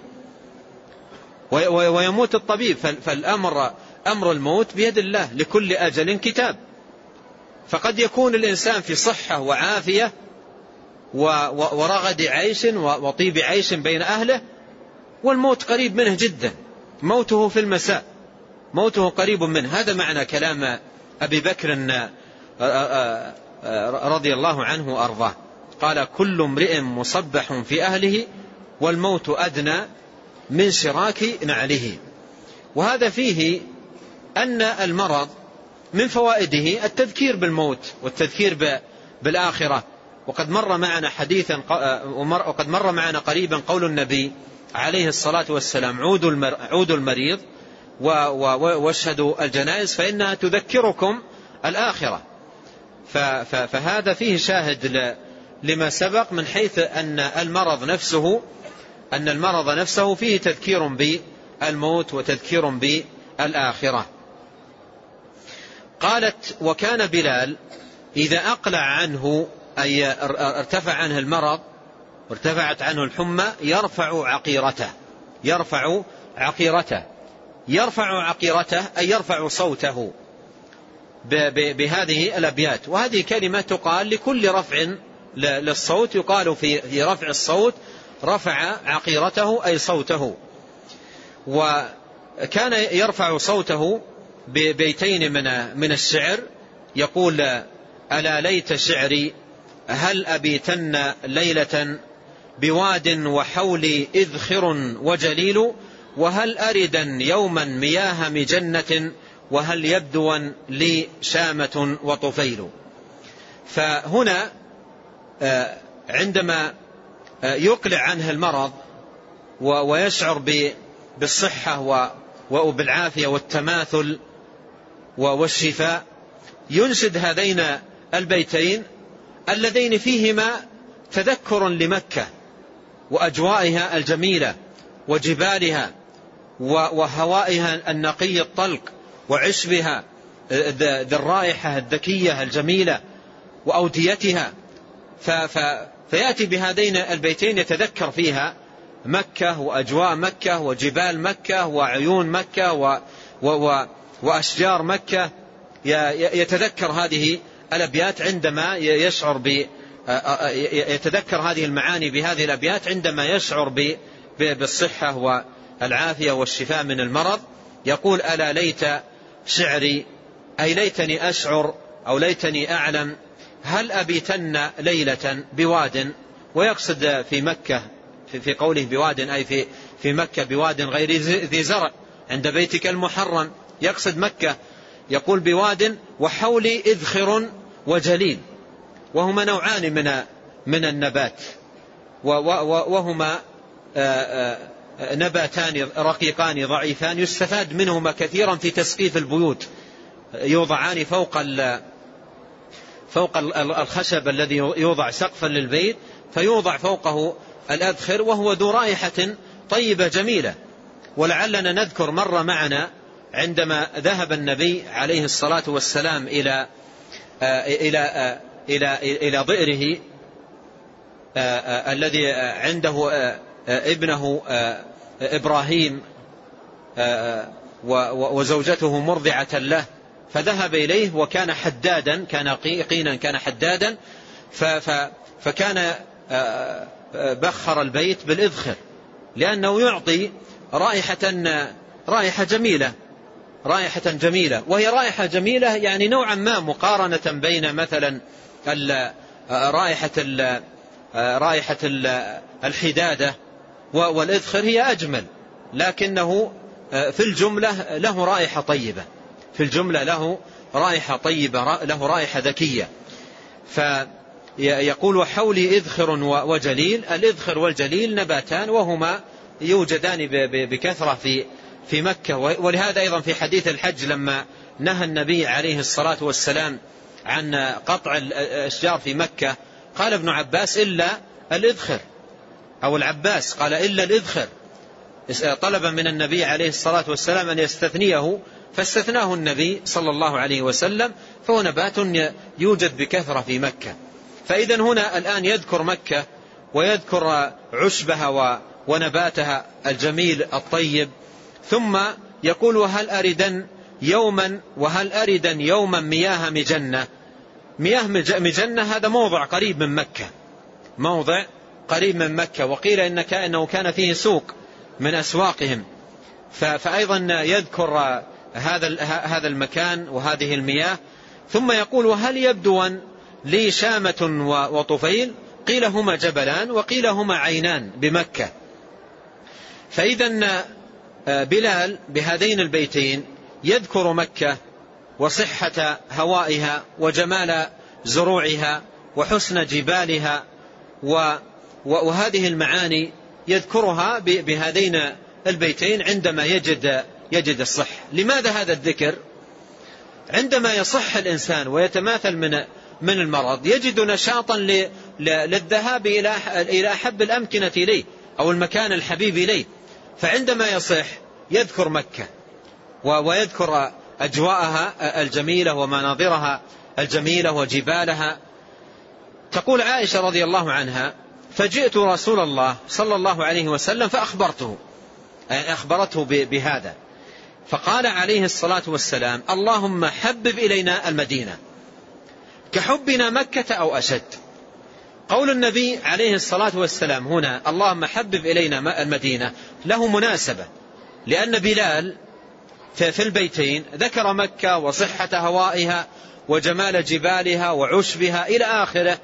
ويموت الطبيب فالأمر أمر الموت بيد الله، لكل أجل كتاب. فقد يكون الإنسان في صحة وعافية ورغد عيش وطيب عيش بين أهله، والموت قريب منه جدا، موته في المساء، موته قريب منه. هذا معنى كلام أبي بكر رضي الله عنه وأرضاه. قال كل امرئ مصبح في أهله والموت أدنى من شراك نعله. وهذا فيه أن المرض من فوائده التذكير بالموت والتذكير بالآخرة. وقد مر معنا حديثا وقد مر معنا قريبا قول النبي عليه الصلاة والسلام عودوا المريض واشهدوا الجنائز فإنها تذكركم الآخرة. فهذا فيه شاهد لما سبق من حيث أن المرض نفسه أن المرض نفسه فيه تذكير بالموت وتذكير بالآخرة. قالت وكان بلال إذا أقلع عنه أي ارتفع عنه المرض وارتفعت عنه الحمى يرفع عقيرته يرفع عقيرته يرفع عقيرته أي يرفع صوته بهذه الأبيات. وهذه كلمة تقال لكل رفع للصوت، يقال في رفع الصوت رفع عقيرته أي صوته. وكان يرفع صوته ببيتين من من الشعر، يقول ألا ليت شعري هل أبيتن ليلة بواد وحولي إذخر وجليل، وهل أردا يوما مياه مجنة وهل يبدون لي شامة وطفيل. فهنا عندما يقلع عنه المرض ويشعر بالصحة وبالعافية والتماثل والشفاء، ينشد هذين البيتين اللذين فيهما تذكر لمكة وأجوائها الجميلة وجبالها وهوائها النقي الطلق وعشبها ذي الرائحة الذكية الجميلة وأوديتها. فيأتي بهذين البيتين يتذكر فيها مكة وأجواء مكة وجبال مكة وعيون مكة و و وأشجار مكة. يتذكر هذه الأبيات عندما يشعر ب يتذكر هذه المعاني بهذه الأبيات عندما يشعر بالصحة والعافية والشفاء من المرض. يقول: ألا ليت شعري، أي ليتني أشعر أو ليتني أعلم، هل أبيتن ليلة بواد. ويقصد في مكة في قوله بواد أي في في مكة بواد غير ذي زرع عند بيتك المحرم، يقصد مكة. يقول: بواد وحولي إذخر وجليل، وهما نوعان من من النبات، وهما نباتان رقيقان ضعيفان يستفاد منهما كثيرا في تسقيف البيوت. يوضعان فوق فوق الخشب الذي يوضع سقفا للبيت، فيوضع فوقه الأذخر، وهو ذو رائحة طيبة جميلة. ولعلنا نذكر مر معنا عندما ذهب النبي عليه الصلاة والسلام إلى إلى إلى إلى ضئره الذي عنده ابنه إبراهيم وزوجته مرضعة له، فذهب إليه وكان حدادا، كان قينا، كان حدادا، فكان بخر البيت بالإذخر لأنه يعطي رائحة رائحة جميلة رائحة جميلة وهي رائحة جميلة يعني نوعا ما مقارنة بين مثلا رائحة رائحة الحدادة والإذخر هي أجمل، لكنه في الجملة له رائحة طيبة، في الجملة له رائحة طيبة، له رائحة ذكية. فيقول: وحولي إذخر وجليل. الإذخر والجليل نباتان وهما يوجدان بكثرة في في مكة. ولهذا أيضا في حديث الحج لما نهى النبي عليه الصلاة والسلام عن قطع الأشجار في مكة، قال ابن عباس: إلا الإذخر، أو العباس قال: إلا الإذخر. طلب من النبي عليه الصلاة والسلام أن يستثنيه، فاستثناه النبي صلى الله عليه وسلم، فهو نبات يوجد بكثرة في مكة. فإذا هنا الآن يذكر مكة ويذكر عشبها ونباتها الجميل الطيب، ثم يقول: وهل أردن يوما وهل أردن يوما مياه مجنة. مياه مجنة هذا موضع قريب من مكة، موضع قريب من مكة، وقيل إنه كان فيه سوق من أسواقهم، فأيضا يذكر هذا هذا المكان وهذه المياه. ثم يقول: وهل يبدون لي شامة وطفيل. قيل هما جبلان وقيل هما عينان بمكة. فإذا بلال بهذين البيتين يذكر مكة وصحة هوائها وجمال زروعها وحسن جبالها، وهذه المعاني يذكرها بهذين البيتين عندما يجد يجد الصح. لماذا هذا الذكر؟ عندما يصح الإنسان ويتماثل من من المرض يجد نشاطا للذهاب إلى أحب الأمكنة إليه أو المكان الحبيب إليه. فعندما يصح يذكر مكة ويذكر أجواءها الجميلة ومناظرها الجميلة وجبالها. تقول عائشة رضي الله عنها: فجئت رسول الله صلى الله عليه وسلم فأخبرته، يعني أخبرته بهذا، فقال عليه الصلاة والسلام: اللهم حبب إلينا المدينة كحبنا مكة أو أشد. قول النبي عليه الصلاة والسلام هنا اللهم حبب إلينا المدينة له مناسبة، لأن بلال في البيتين ذكر مكة وصحة هوائها وجمال جبالها وعشبها إلى آخره،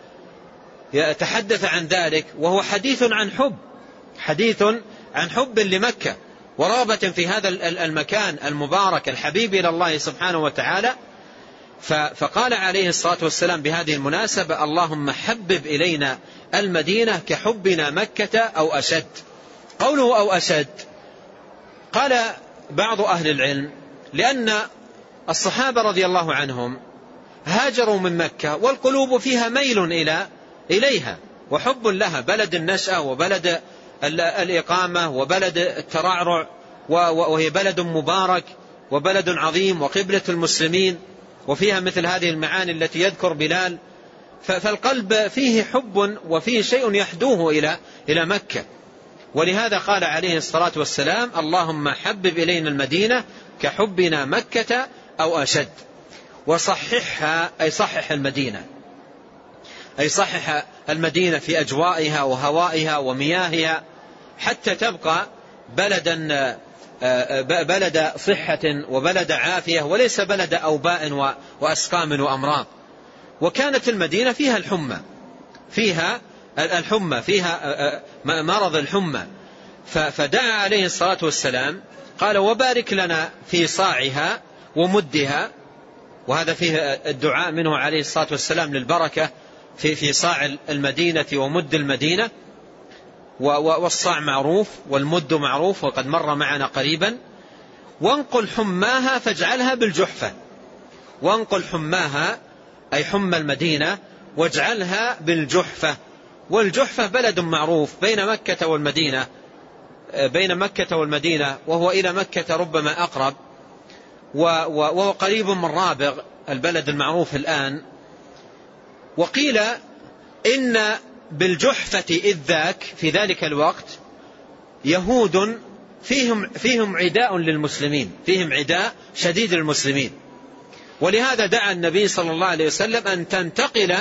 يتحدث عن ذلك، وهو حديث عن حب، حديث عن حب لمكة ورغبة في هذا المكان المبارك الحبيب إلى الله سبحانه وتعالى. فقال عليه الصلاة والسلام بهذه المناسبة: اللهم حبب إلينا المدينة كحبنا مكة أو أشد. قوله أو أشد، قال بعض أهل العلم لأن الصحابة رضي الله عنهم هاجروا من مكة والقلوب فيها ميل إلى إليها وحب لها، بلد النشأة وبلد الإقامة وبلد الترعرع، وهي بلد مبارك وبلد عظيم وقبلة المسلمين، وفيها مثل هذه المعاني التي يذكر بلال. فالقلب فيه حب وفيه شيء يحدوه إلى إلى مكة. ولهذا قال عليه الصلاة والسلام: اللهم حبب إلينا المدينة كحبنا مكة أو أشد. وصححها، أي صحح المدينة، أي صحح المدينة في أجوائها وهوائها ومياهها حتى تبقى بلدا بلد صحة وبلد عافية، وليس بلد أوباء وأسقام وأمراض. وكانت المدينة فيها الحمى، فيها الحمى فيها مرض الحمى. فدعا عليه الصلاة والسلام قال: وبارك لنا في صاعها ومدها. وهذا فيه الدعاء منه عليه الصلاة والسلام للبركة في في صاع المدينة ومد المدينة. والصاع معروف والمد معروف وقد مر معنا قريبا. وانقل حماها فاجعلها بالجحفة. وانقل حماها أي حمى المدينة واجعلها بالجحفة. والجحفة بلد معروف بين مكة والمدينة، بين مكة والمدينة، وهو إلى مكة ربما أقرب، وهو قريب من رابغ البلد المعروف الآن. وقيل إن بالجحفة إذ ذاك في ذلك الوقت يهود فيهم, فيهم عداء للمسلمين، فيهم عداء شديد للمسلمين. ولهذا دعا النبي صلى الله عليه وسلم أن تنتقل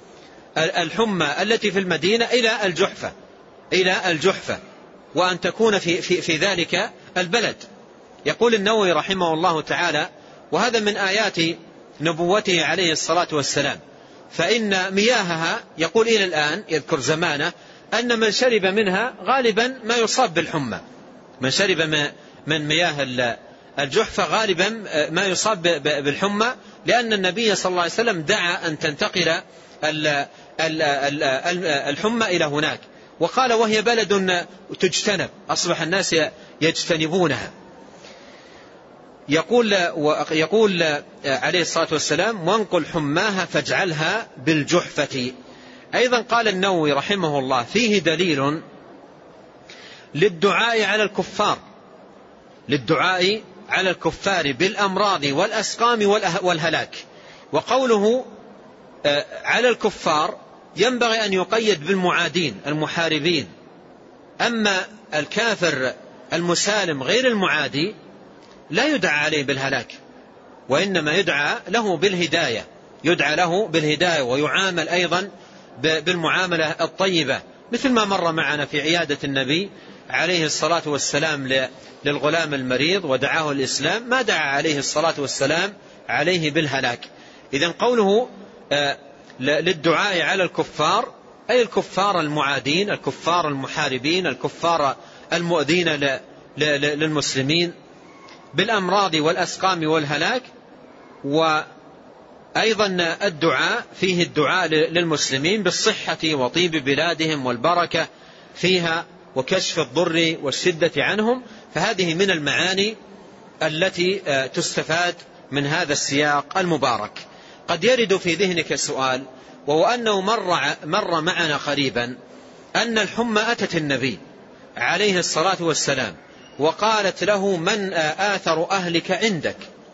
الحمى التي في المدينة إلى الجحفة إلى الجحفة وأن تكون في, في, في ذلك البلد. يقول النووي رحمه الله تعالى: وهذا من آيات نبوته عليه الصلاة والسلام، فإن مياهها، يقول إلى الآن يذكر زمانه، أن من شرب منها غالبا ما يصاب بالحمى. من شرب من مياه الجحفة غالبا ما يصاب بالحمى، لأن النبي صلى الله عليه وسلم دعا أن تنتقل الحمى إلى هناك. وقال: وهي بلد تجتنب، أصبح الناس يجتنبونها. يقول, يقول عليه الصلاة والسلام: وانقل حماها فاجعلها بالجحفة. أيضا قال النووي رحمه الله: فيه دليل للدعاء على الكفار للدعاء على الكفار بالأمراض والأسقام والهلاك. وقوله على الكفار ينبغي أن يقيد بالمعادين المحاربين. أما الكافر المسالم غير المعادي لا يدعى عليه بالهلاك، وإنما يدعى له بالهداية يدعى له بالهداية ويعامل أيضا بالمعاملة الطيبة، مثل ما مر معنا في عيادة النبي عليه الصلاة والسلام للغلام المريض ودعاه الإسلام، ما دعا عليه الصلاة والسلام عليه بالهلاك. إذن قوله للدعاء على الكفار أي الكفار المعادين، الكفار المحاربين، الكفار المؤذين للمسلمين بالأمراض والأسقام والهلاك. وأيضا الدعاء فيه الدعاء للمسلمين بالصحة وطيب بلادهم والبركة فيها وكشف الضر والشدة عنهم. فهذه من المعاني التي تستفاد من هذا السياق المبارك. قد يرد في ذهنك سؤال، وهو أنه مر, مر معنا قريبا أن الحمى أتت النبي عليه الصلاة والسلام وقالت له: من آثر أهلك عندك؟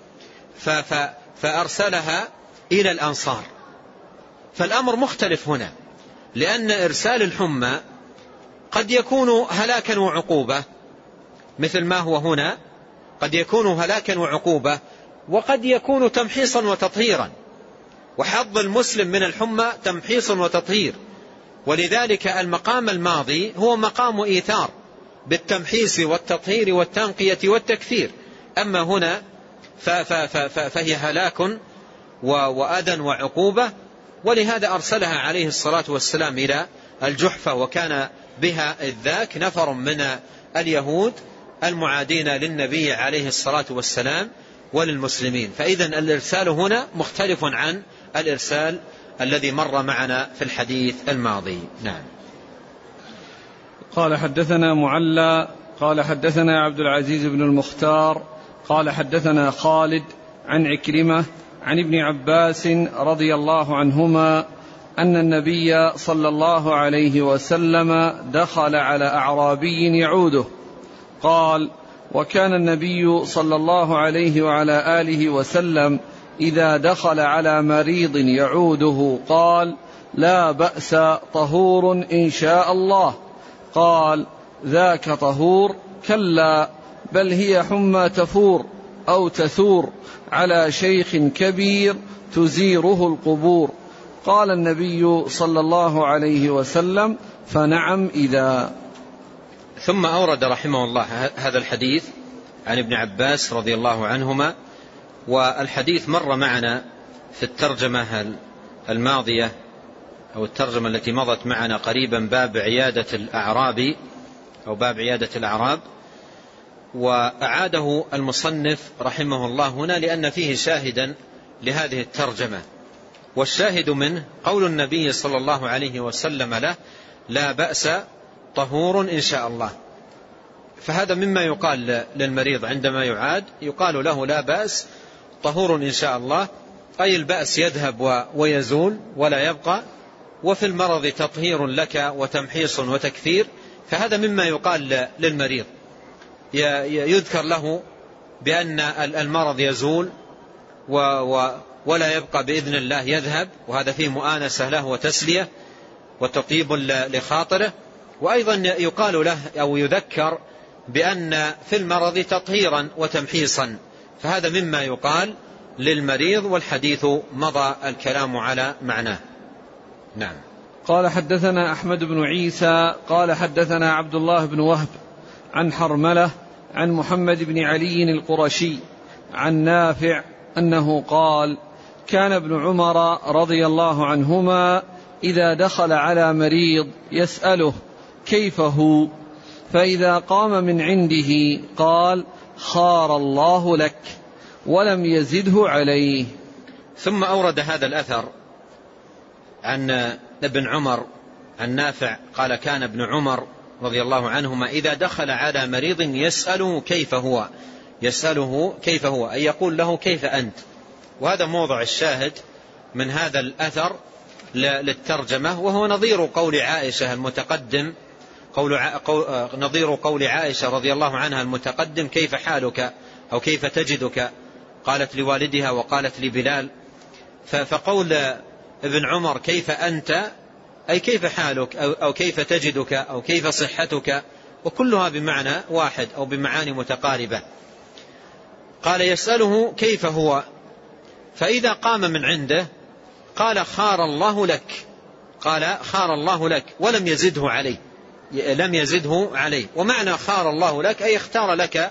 فأرسلها إلى الأنصار. فالأمر مختلف هنا، لأن إرسال الحمى قد يكون هلاكا وعقوبة مثل ما هو هنا، قد يكون هلاكا وعقوبة، وقد يكون تمحيصا وتطهيرا. وحظ المسلم من الحمى تمحيص وتطهير، ولذلك المقام الماضي هو مقام إيثار بالتمحيص والتطهير والتنقية والتكفير. أما هنا فهي هلاك وأذى وعقوبة. ولهذا أرسلها عليه الصلاة والسلام إلى الجحفة، وكان بها إذ ذاك نفر من اليهود المعادين للنبي عليه الصلاة والسلام وللمسلمين. فإذن الإرسال هنا مختلف عن الإرسال الذي مر معنا في الحديث الماضي. نعم. قال حدثنا معلى قال حدثنا عبد العزيز بن المختار قال حدثنا خالد عن عكرمة عن ابن عباس رضي الله عنهما أن النبي صلى الله عليه وسلم دخل على أعرابي يعوده قال: وكان النبي صلى الله عليه وعلى آله وسلم إذا دخل على مريض يعوده قال: لا بأس طهور إن شاء الله. قال: ذاك طهور؟ كلا، بل هي حمى تفور أو تثور على شيخ كبير تزيره القبور. قال النبي صلى الله عليه وسلم: فنعم إذا. ثم أورد رحمه الله هذا الحديث عن ابن عباس رضي الله عنهما، والحديث مر معنا في الترجمة الماضية أو الترجمة التي مضت معنا قريبا، باب عيادة الأعراب أو باب عيادة الأعراب، وأعاده المصنف رحمه الله هنا لأن فيه شاهدا لهذه الترجمة، والشاهد منه قول النبي صلى الله عليه وسلم له: لا بأس طهور إن شاء الله. فهذا مما يقال للمريض عندما يعاد، يقال له: لا بأس طهور إن شاء الله، أي البأس يذهب ويزول ولا يبقى، وفي المرض تطهير لك وتمحيص وتكفير. فهذا مما يقال للمريض، يذكر له بأن المرض يزول ولا يبقى بإذن الله، يذهب، وهذا فيه مؤانسة له وتسلية وتطيب لخاطره. وأيضا يقال له أو يذكر بأن في المرض تطهيرا وتمحيصا، فهذا مما يقال للمريض، والحديث مضى الكلام على معناه. نعم. قال حدثنا أحمد بن عيسى قال حدثنا عبد الله بن وهب عن حرملة عن محمد بن علي القرشي عن نافع أنه قال: كان ابن عمر رضي الله عنهما إذا دخل على مريض يسأله كيف هو، فإذا قام من عنده قال: خار الله لك، ولم يزده عليه. ثم أورد هذا الأثر عن ابن عمر عن نافع قال: كان ابن عمر رضي الله عنهما إذا دخل على مريض يسأله كيف هو، يسأله كيف هو أي يقول له: كيف أنت؟ وهذا موضع الشاهد من هذا الأثر للترجمة، وهو نظير قول عائشة المتقدم، قول ع... قول... نظير قول عائشة رضي الله عنها المتقدم: كيف حالك أو كيف تجدك؟ قالت لوالدها وقالت لبلال. ف... فقول ابن عمر كيف أنت أي كيف حالك أو... أو كيف تجدك أو كيف صحتك، وكلها بمعنى واحد أو بمعاني متقاربة. قال: يسأله كيف هو، فإذا قام من عنده قال: خار الله لك، قال: خار الله لك، ولم يزده عليه، لم يزده عليه. ومعنى خار الله لك أي اختار لك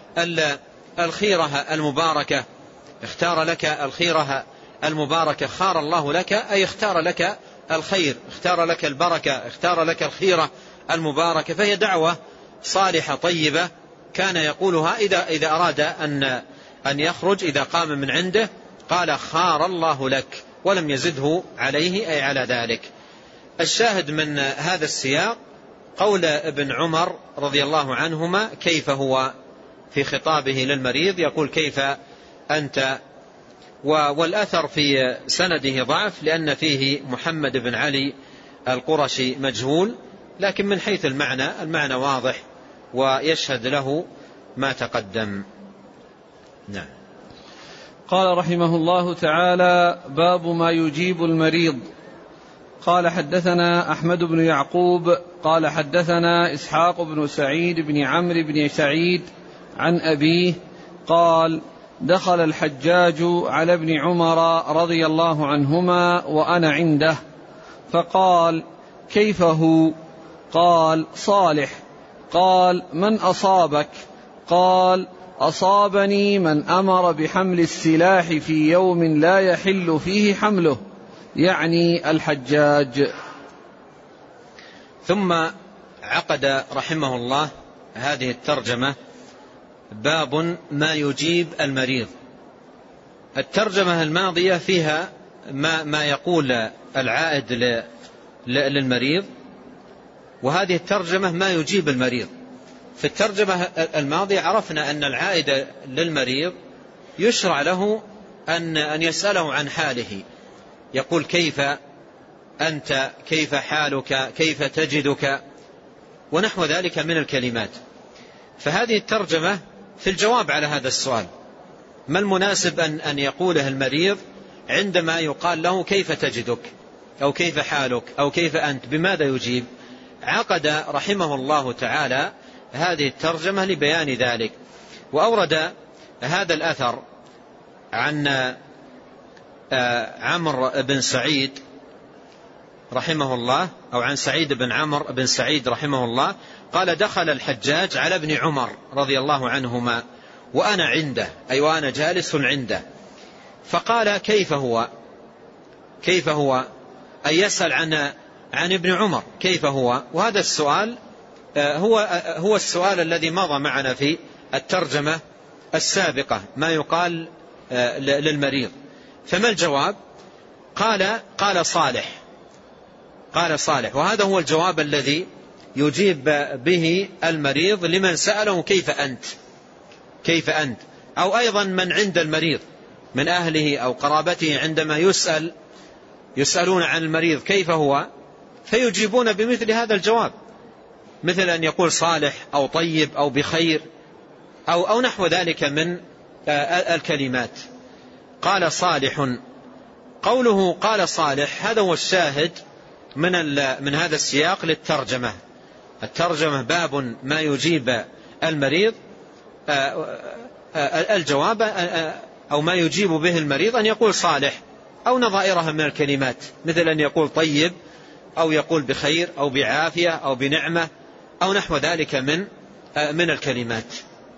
الخيرة المباركة، اختار لك الخيرة المباركة. خار الله لك أي اختار لك الخير، اختار لك البركة، اختار لك الخيرة المباركة. فهي دعوة صالحة طيبة كان يقولها إذا, إذا أراد أن, أن يخرج، إذا قام من عنده قال: خار الله لك، ولم يزده عليه أي على ذلك. الشاهد من هذا السياق قول ابن عمر رضي الله عنهما كيف هو في خطابه للمريض، يقول: كيف أنت؟ والأثر في سنده ضعف لأن فيه محمد بن علي القرشي مجهول، لكن من حيث المعنى المعنى واضح ويشهد له ما تقدم. نعم. قال رحمه الله تعالى: باب ما يجيب المريض. قال حدثنا أحمد بن يعقوب قال حدثنا إسحاق بن سعيد بن عمرو بن سعيد عن أبيه قال: دخل الحجاج على ابن عمر رضي الله عنهما وأنا عنده، فقال: كيف هو؟ قال: صالح. قال: من أصابك؟ قال: أصابني من أمر بحمل السلاح في يوم لا يحل فيه حمله، يعني الحجاج. ثم عقد رحمه الله هذه الترجمة باب ما يجيب المريض. الترجمة الماضية فيها ما, ما يقول العائد للمريض، وهذه الترجمة ما يجيب المريض. في الترجمة الماضية عرفنا أن العائد للمريض يشرع له أن, أن يسأله عن حاله، يقول كيف أنت، كيف حالك، كيف تجدك، ونحو ذلك من الكلمات. فهذه الترجمة في الجواب على هذا السؤال، ما المناسب أن, أن يقوله المريض عندما يقال له كيف تجدك أو كيف حالك أو كيف أنت، بماذا يجيب؟ عقد رحمه الله تعالى هذه الترجمة لبيان ذلك. وأورد هذا الأثر عن عمرو بن سعيد رحمه الله، أو عن سعيد بن عمرو بن سعيد رحمه الله، قال دخل الحجاج على ابن عمر رضي الله عنهما وأنا عنده، أي وأنا جالس عنده، فقال كيف هو كيف هو أي يسأل عن عن ابن عمر كيف هو. وهذا السؤال هو هو السؤال الذي مضى معنا في الترجمة السابقة، ما يقال للمريض. فما الجواب؟ قال قال صالح قال صالح وهذا هو الجواب الذي يجيب به المريض لمن سأله كيف أنت كيف أنت أو أيضا من عند المريض من أهله أو قرابته، عندما يسأل يسألون عن المريض كيف هو، فيجيبون بمثل هذا الجواب، مثل أن يقول صالح أو طيب أو بخير أو, أو نحو ذلك من الكلمات. قال صالح، قوله قال صالح هذا هو الشاهد من, من هذا السياق للترجمة. الترجمة باب ما يجيب المريض، الجواب أو ما يجيب به المريض أن يقول صالح أو نظائرها من الكلمات، مثل أن يقول طيب أو يقول بخير أو بعافية أو بنعمة أو نحو ذلك من من الكلمات.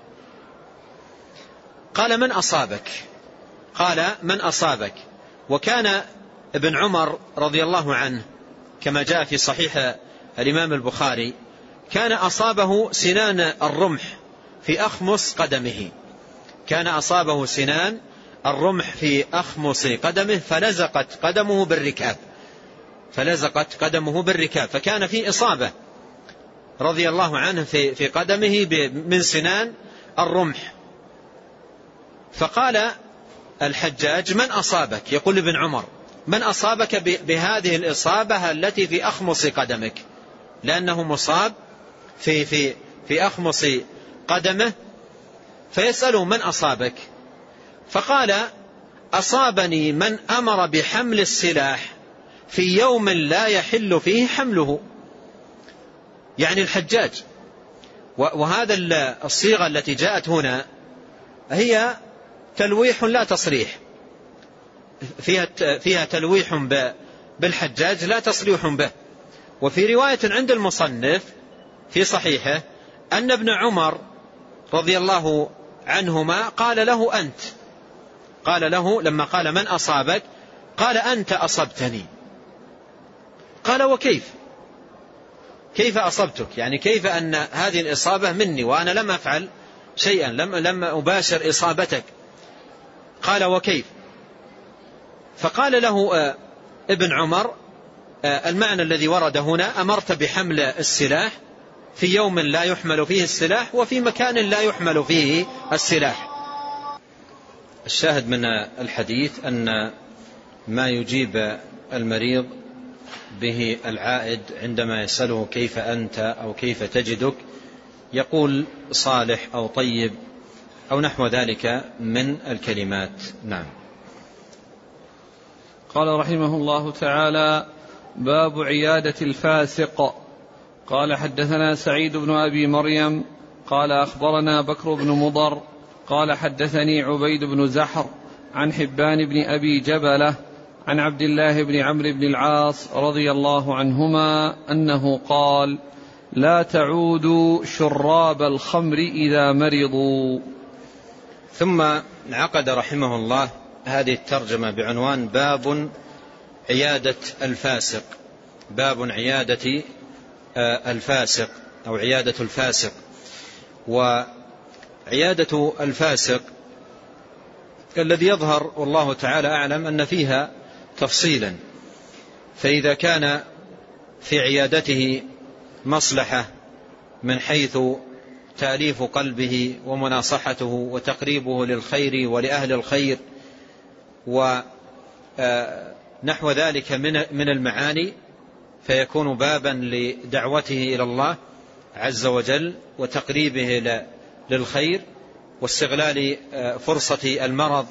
قال من أصابك قال من أصابك وكان ابن عمر رضي الله عنه كما جاء في صحيح الإمام البخاري كان أصابه سنان الرمح في أخمص قدمه كان أصابه سنان الرمح في أخمص قدمه فلزقت قدمه بالركاب فلزقت قدمه بالركاب فكان في إصابة رضي الله عنه في, في قدمه من سنان الرمح. فقال الحجاج من أصابك، يقول ابن عمر من أصابك بهذه الإصابة التي في أخمص قدمك، لأنه مصاب في, في, في أخمص قدمه، فيسأله من أصابك، فقال أصابني من أمر بحمل السلاح في يوم لا يحل فيه حمله، يعني الحجاج. وهذا الصيغة التي جاءت هنا هي تلويح لا تصريح، فيها فيها تلويح بالحجاج لا تصريح به. وفي رواية عند المصنف في صحيحه أن ابن عمر رضي الله عنهما قال له أنت قال له لما قال من أصابك قال أنت أصبتني. قال وكيف كيف أصبتك، يعني كيف أن هذه الإصابة مني وأنا لم أفعل شيئا، لم, لم أباشر إصابتك. قال وكيف، فقال له ابن عمر المعنى الذي ورد هنا أمرت بحمل السلاح في يوم لا يحمل فيه السلاح وفي مكان لا يحمل فيه السلاح. الشاهد من الحديث أن ما يجيب المريض به العائد عندما يسأله كيف أنت أو كيف تجدك يقول صالح أو طيب أو نحو ذلك من الكلمات. نعم. قال رحمه الله تعالى باب عيادة الفاسق. قال حدثنا سعيد بن أبي مريم قال أخبرنا بكر بن مضر قال حدثني عبيد بن زحر عن حبان بن أبي جبلة عن عبد الله بن عمرو بن العاص رضي الله عنهما أنه قال لا تعودوا شراب الخمر إذا مرضوا. ثم عقد رحمه الله هذه الترجمة بعنوان باب عيادة الفاسق. باب عيادة الفاسق أو عيادة الفاسق. عيادة الفاسق الذي يظهر والله تعالى أعلم أن فيها تفصيلا، فإذا كان في عيادته مصلحة من حيث تأليف قلبه ومناصحته وتقريبه للخير ولأهل الخير ونحو ذلك من المعاني، فيكون بابا لدعوته إلى الله عز وجل وتقريبه للخير واستغلال فرصة المرض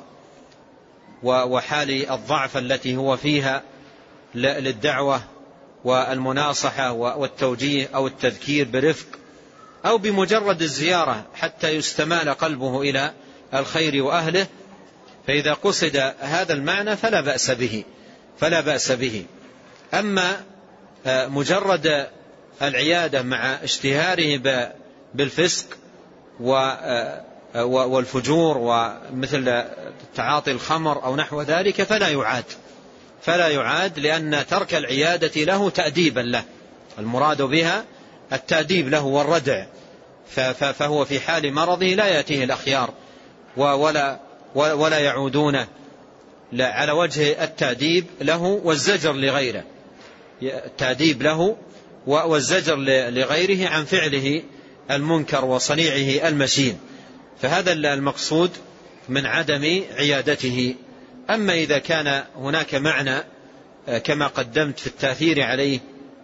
وحال الضعف التي هو فيها للدعوة والمناصحة والتوجيه أو التذكير برفق، أو بمجرد الزيارة حتى يستمال قلبه إلى الخير وأهله. فإذا قصد هذا المعنى فلا بأس به فلا بأس به. أما مجرد العيادة مع اشتهاره بالفسق والفجور ومثل تعاطي الخمر أو نحو ذلك فلا يعاد فلا يعاد لأن ترك العيادة له تأديبا له، المراد بها التأديب له والردع، فهو في حال مرضه لا يأتيه الأخيار ولا, ولا يعودون على وجه التأديب له والزجر لغيره، التأديب له والزجر لغيره عن فعله المنكر وصنيعه المشين، فهذا المقصود من عدم عيادته. أما إذا كان هناك معنى كما قدمت في التأثير عليه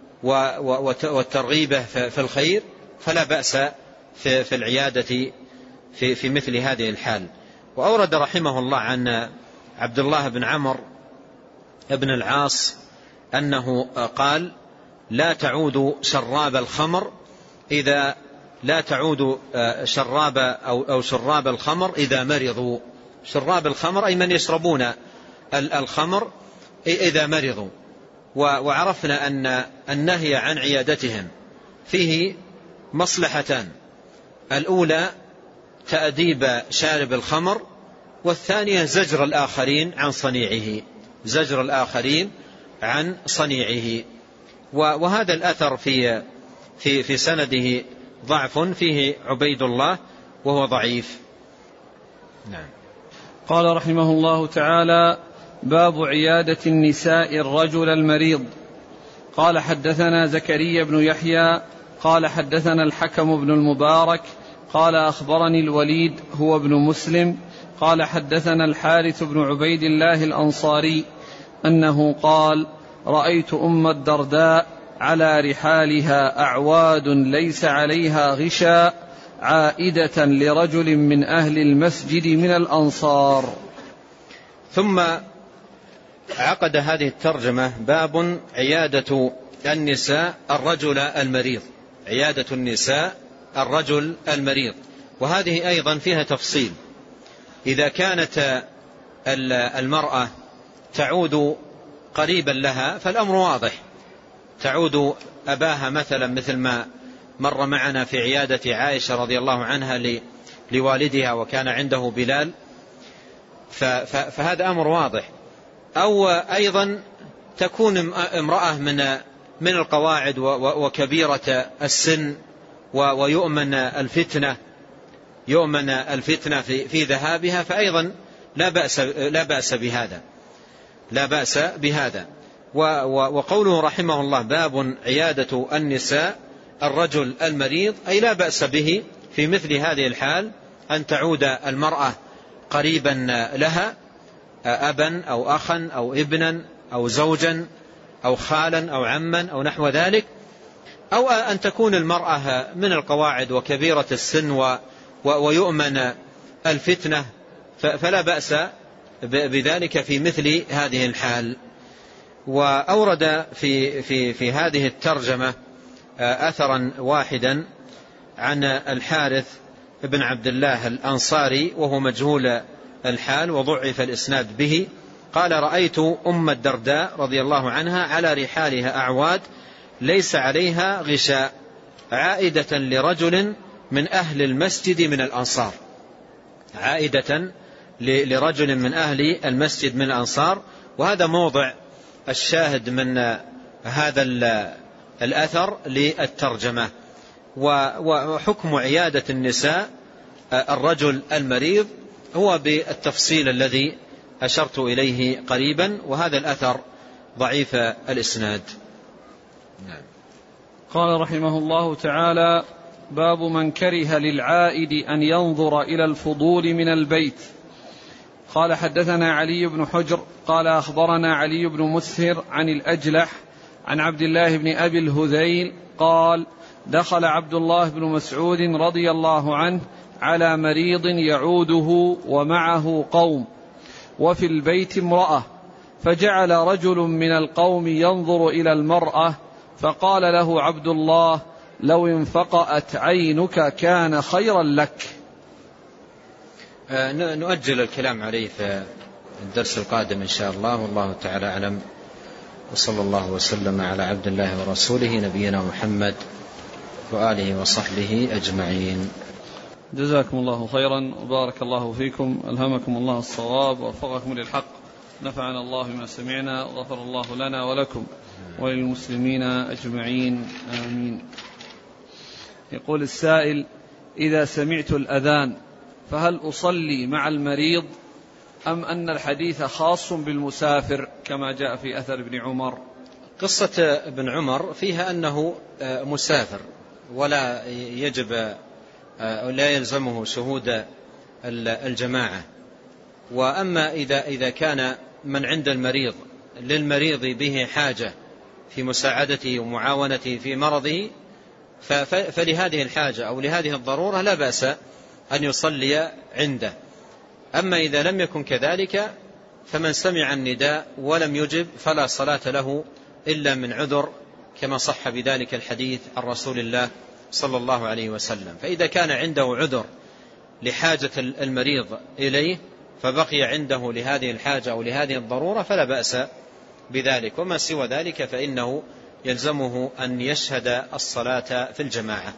والترغيب في الخير فلا بأس في العيادة في, في مثل هذه الحال. وأورد رحمه الله عن عبد الله بن عمرو بن العاص أنه قال: لا تعود شراب الخمر إذا لا تعود شراب أو, أو شراب الخمر إذا مرضوا. شراب الخمر أي من يشربون الخمر إذا مرضوا. وعرفنا أن النهي عن عيادتهم فيه مصلحتان: الأولى تأديب شارب الخمر، والثانية زجر الآخرين عن صنيعه زجر الآخرين عن صنيعه. وهذا الأثر في في في سنده ضعف، فيه عبيد الله وهو ضعيف. نعم. قال رحمه الله تعالى: باب عيادة النساء الرجل المريض. قال: حدثنا زكريا بن يحيى قال حدثنا الحكم بن المبارك قال أخبرني الوليد هو ابن مسلم قال حدثنا الحارث بن عبيد الله الأنصاري أنه قال: رأيت أم الدرداء على رحالها أعواد ليس عليها غشاء عائدة لرجل من أهل المسجد من الأنصار. ثم عقد هذه الترجمة: باب عيادة النساء الرجل المريض. عيادة النساء الرجل المريض، وهذه أيضا فيها تفصيل. إذا كانت المرأة تعود قريبا لها فالأمر واضح، تعود أباها مثلا، مثل ما مر معنا في عيادة عائشة رضي الله عنها لوالدها وكان عنده بلال، فهذا أمر واضح. أو أيضا تكون امرأة من من القواعد وكبيرة السن ويؤمن الفتنة يؤمن الفتنة في في ذهابها، فأيضا لا بأس لا بأس بهذا لا بأس بهذا. وقوله رحمه الله: باب عيادة النساء الرجل المريض، أي لا بأس به في مثل هذه الحال أن تعود المرأة قريبا لها، أبا أو أخا أو ابنا أو زوجا أو خالا أو عما أو نحو ذلك، أو أن تكون المرأة من القواعد وكبيرة السن ويؤمن الفتنة، فلا بأس بذلك في مثل هذه الحال. وأورد في, في, في هذه الترجمة أثرا واحدا عن الحارث بن عبد الله الأنصاري وهو مجهول الحال وضعف الإسناد به. قال: رأيت أم الدرداء رضي الله عنها على رحالها أعواد ليس عليها غشاء عائدة لرجل من أهل المسجد من الأنصار. عائدة لرجل من أهل المسجد من الأنصار، وهذا موضع الشاهد من هذا الأثر للترجمة. وحكم عيادة النساء الرجل المريض هو بالتفصيل الذي أشرت إليه قريبا، وهذا الأثر ضعيف الإسناد. نعم. قال رحمه الله تعالى: باب من كره للعائد أن ينظر إلى الفضول من البيت. قال: حدثنا علي بن حجر قال أخبرنا علي بن مسهر عن الأجلح عن عبد الله بن أبي الهذيل قال: دخل عبد الله بن مسعود رضي الله عنه على مريض يعوده ومعه قوم وفي البيت امرأة، فجعل رجل من القوم ينظر إلى المرأة، فقال له عبد الله: لو انفقأت عينك كان خيرا لك. نؤجل الكلام عليه في الدرس القادم إن شاء الله، والله تعالى أعلم، وصلى الله وسلم على عبد الله ورسوله نبينا محمد وآله وصحبه أجمعين. جزاكم الله خيرا وبارك الله فيكم، ألهمكم الله الصواب ووفقكم للحق، نفعنا الله بما سمعنا وغفر الله لنا ولكم وللمسلمين أجمعين، آمين. يقول السائل: إذا سمعت الأذان فهل أصلي مع المريض أم أن الحديث خاص بالمسافر كما جاء في أثر ابن عمر؟ قصة ابن عمر فيها أنه مسافر ولا يجب لا يلزمه شهود الجماعة، وأما إذا إذا كان من عند المريض للمريض به حاجة في مساعدته ومعاونته في مرضه، فلهذه الحاجة أو لهذه الضرورة لا بأس أن يصلي عنده. أما إذا لم يكن كذلك فمن سمع النداء ولم يجب فلا صلاة له إلا من عذر، كما صح بذلك الحديث عن رسول الله صلى الله عليه وسلم. فإذا كان عنده عذر لحاجة المريض إليه فبقي عنده لهذه الحاجة أو لهذه الضرورة فلا بأس بذلك، وما سوى ذلك فإنه يلزمه أن يشهد الصلاة في الجماعة.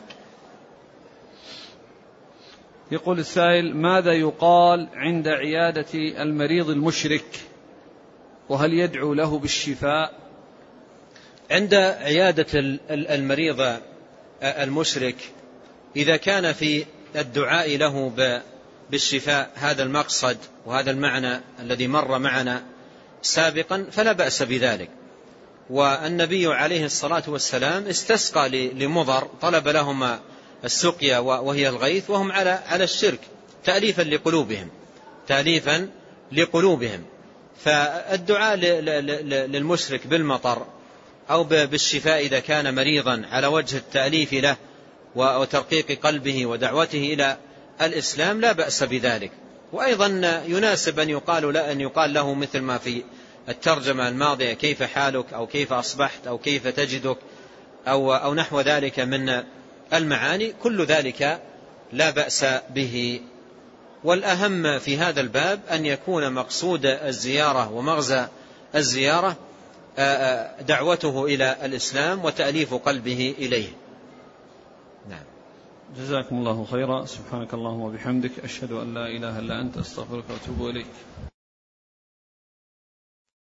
يقول السائل: ماذا يقال عند عيادة المريض المشرك، وهل يدعو له بالشفاء؟ عند عيادة المريض المشرك إذا كان في الدعاء له بالشفاء هذا المقصد وهذا المعنى الذي مر معنا سابقا فلا بأس بذلك. والنبي عليه الصلاة والسلام استسقى لمضر، طلب لهم السقيا وهي الغيث وهم على على الشرك تأليفا لقلوبهم تأليفا لقلوبهم فالدعاء للمشرك بالمطر أو بالشفاء إذا كان مريضا على وجه التأليف له وترقيق قلبه ودعوته إلى الإسلام لا بأس بذلك. وأيضا يناسب أن يقال لا أن يقال له مثل ما في الترجمة الماضية: كيف حالك، أو كيف أصبحت، أو كيف تجدك، أو, أو نحو ذلك من المعاني، كل ذلك لا بأس به. والأهم في هذا الباب أن يكون مقصود الزيارة ومغزى الزيارة دعوته إلى الإسلام وتأليف قلبه إليه. نعم. جزاكم الله خيرا. سبحانك اللهم وبحمدك، أشهد أن لا إله إلا أنت، أستغفرك وأتوب إليك.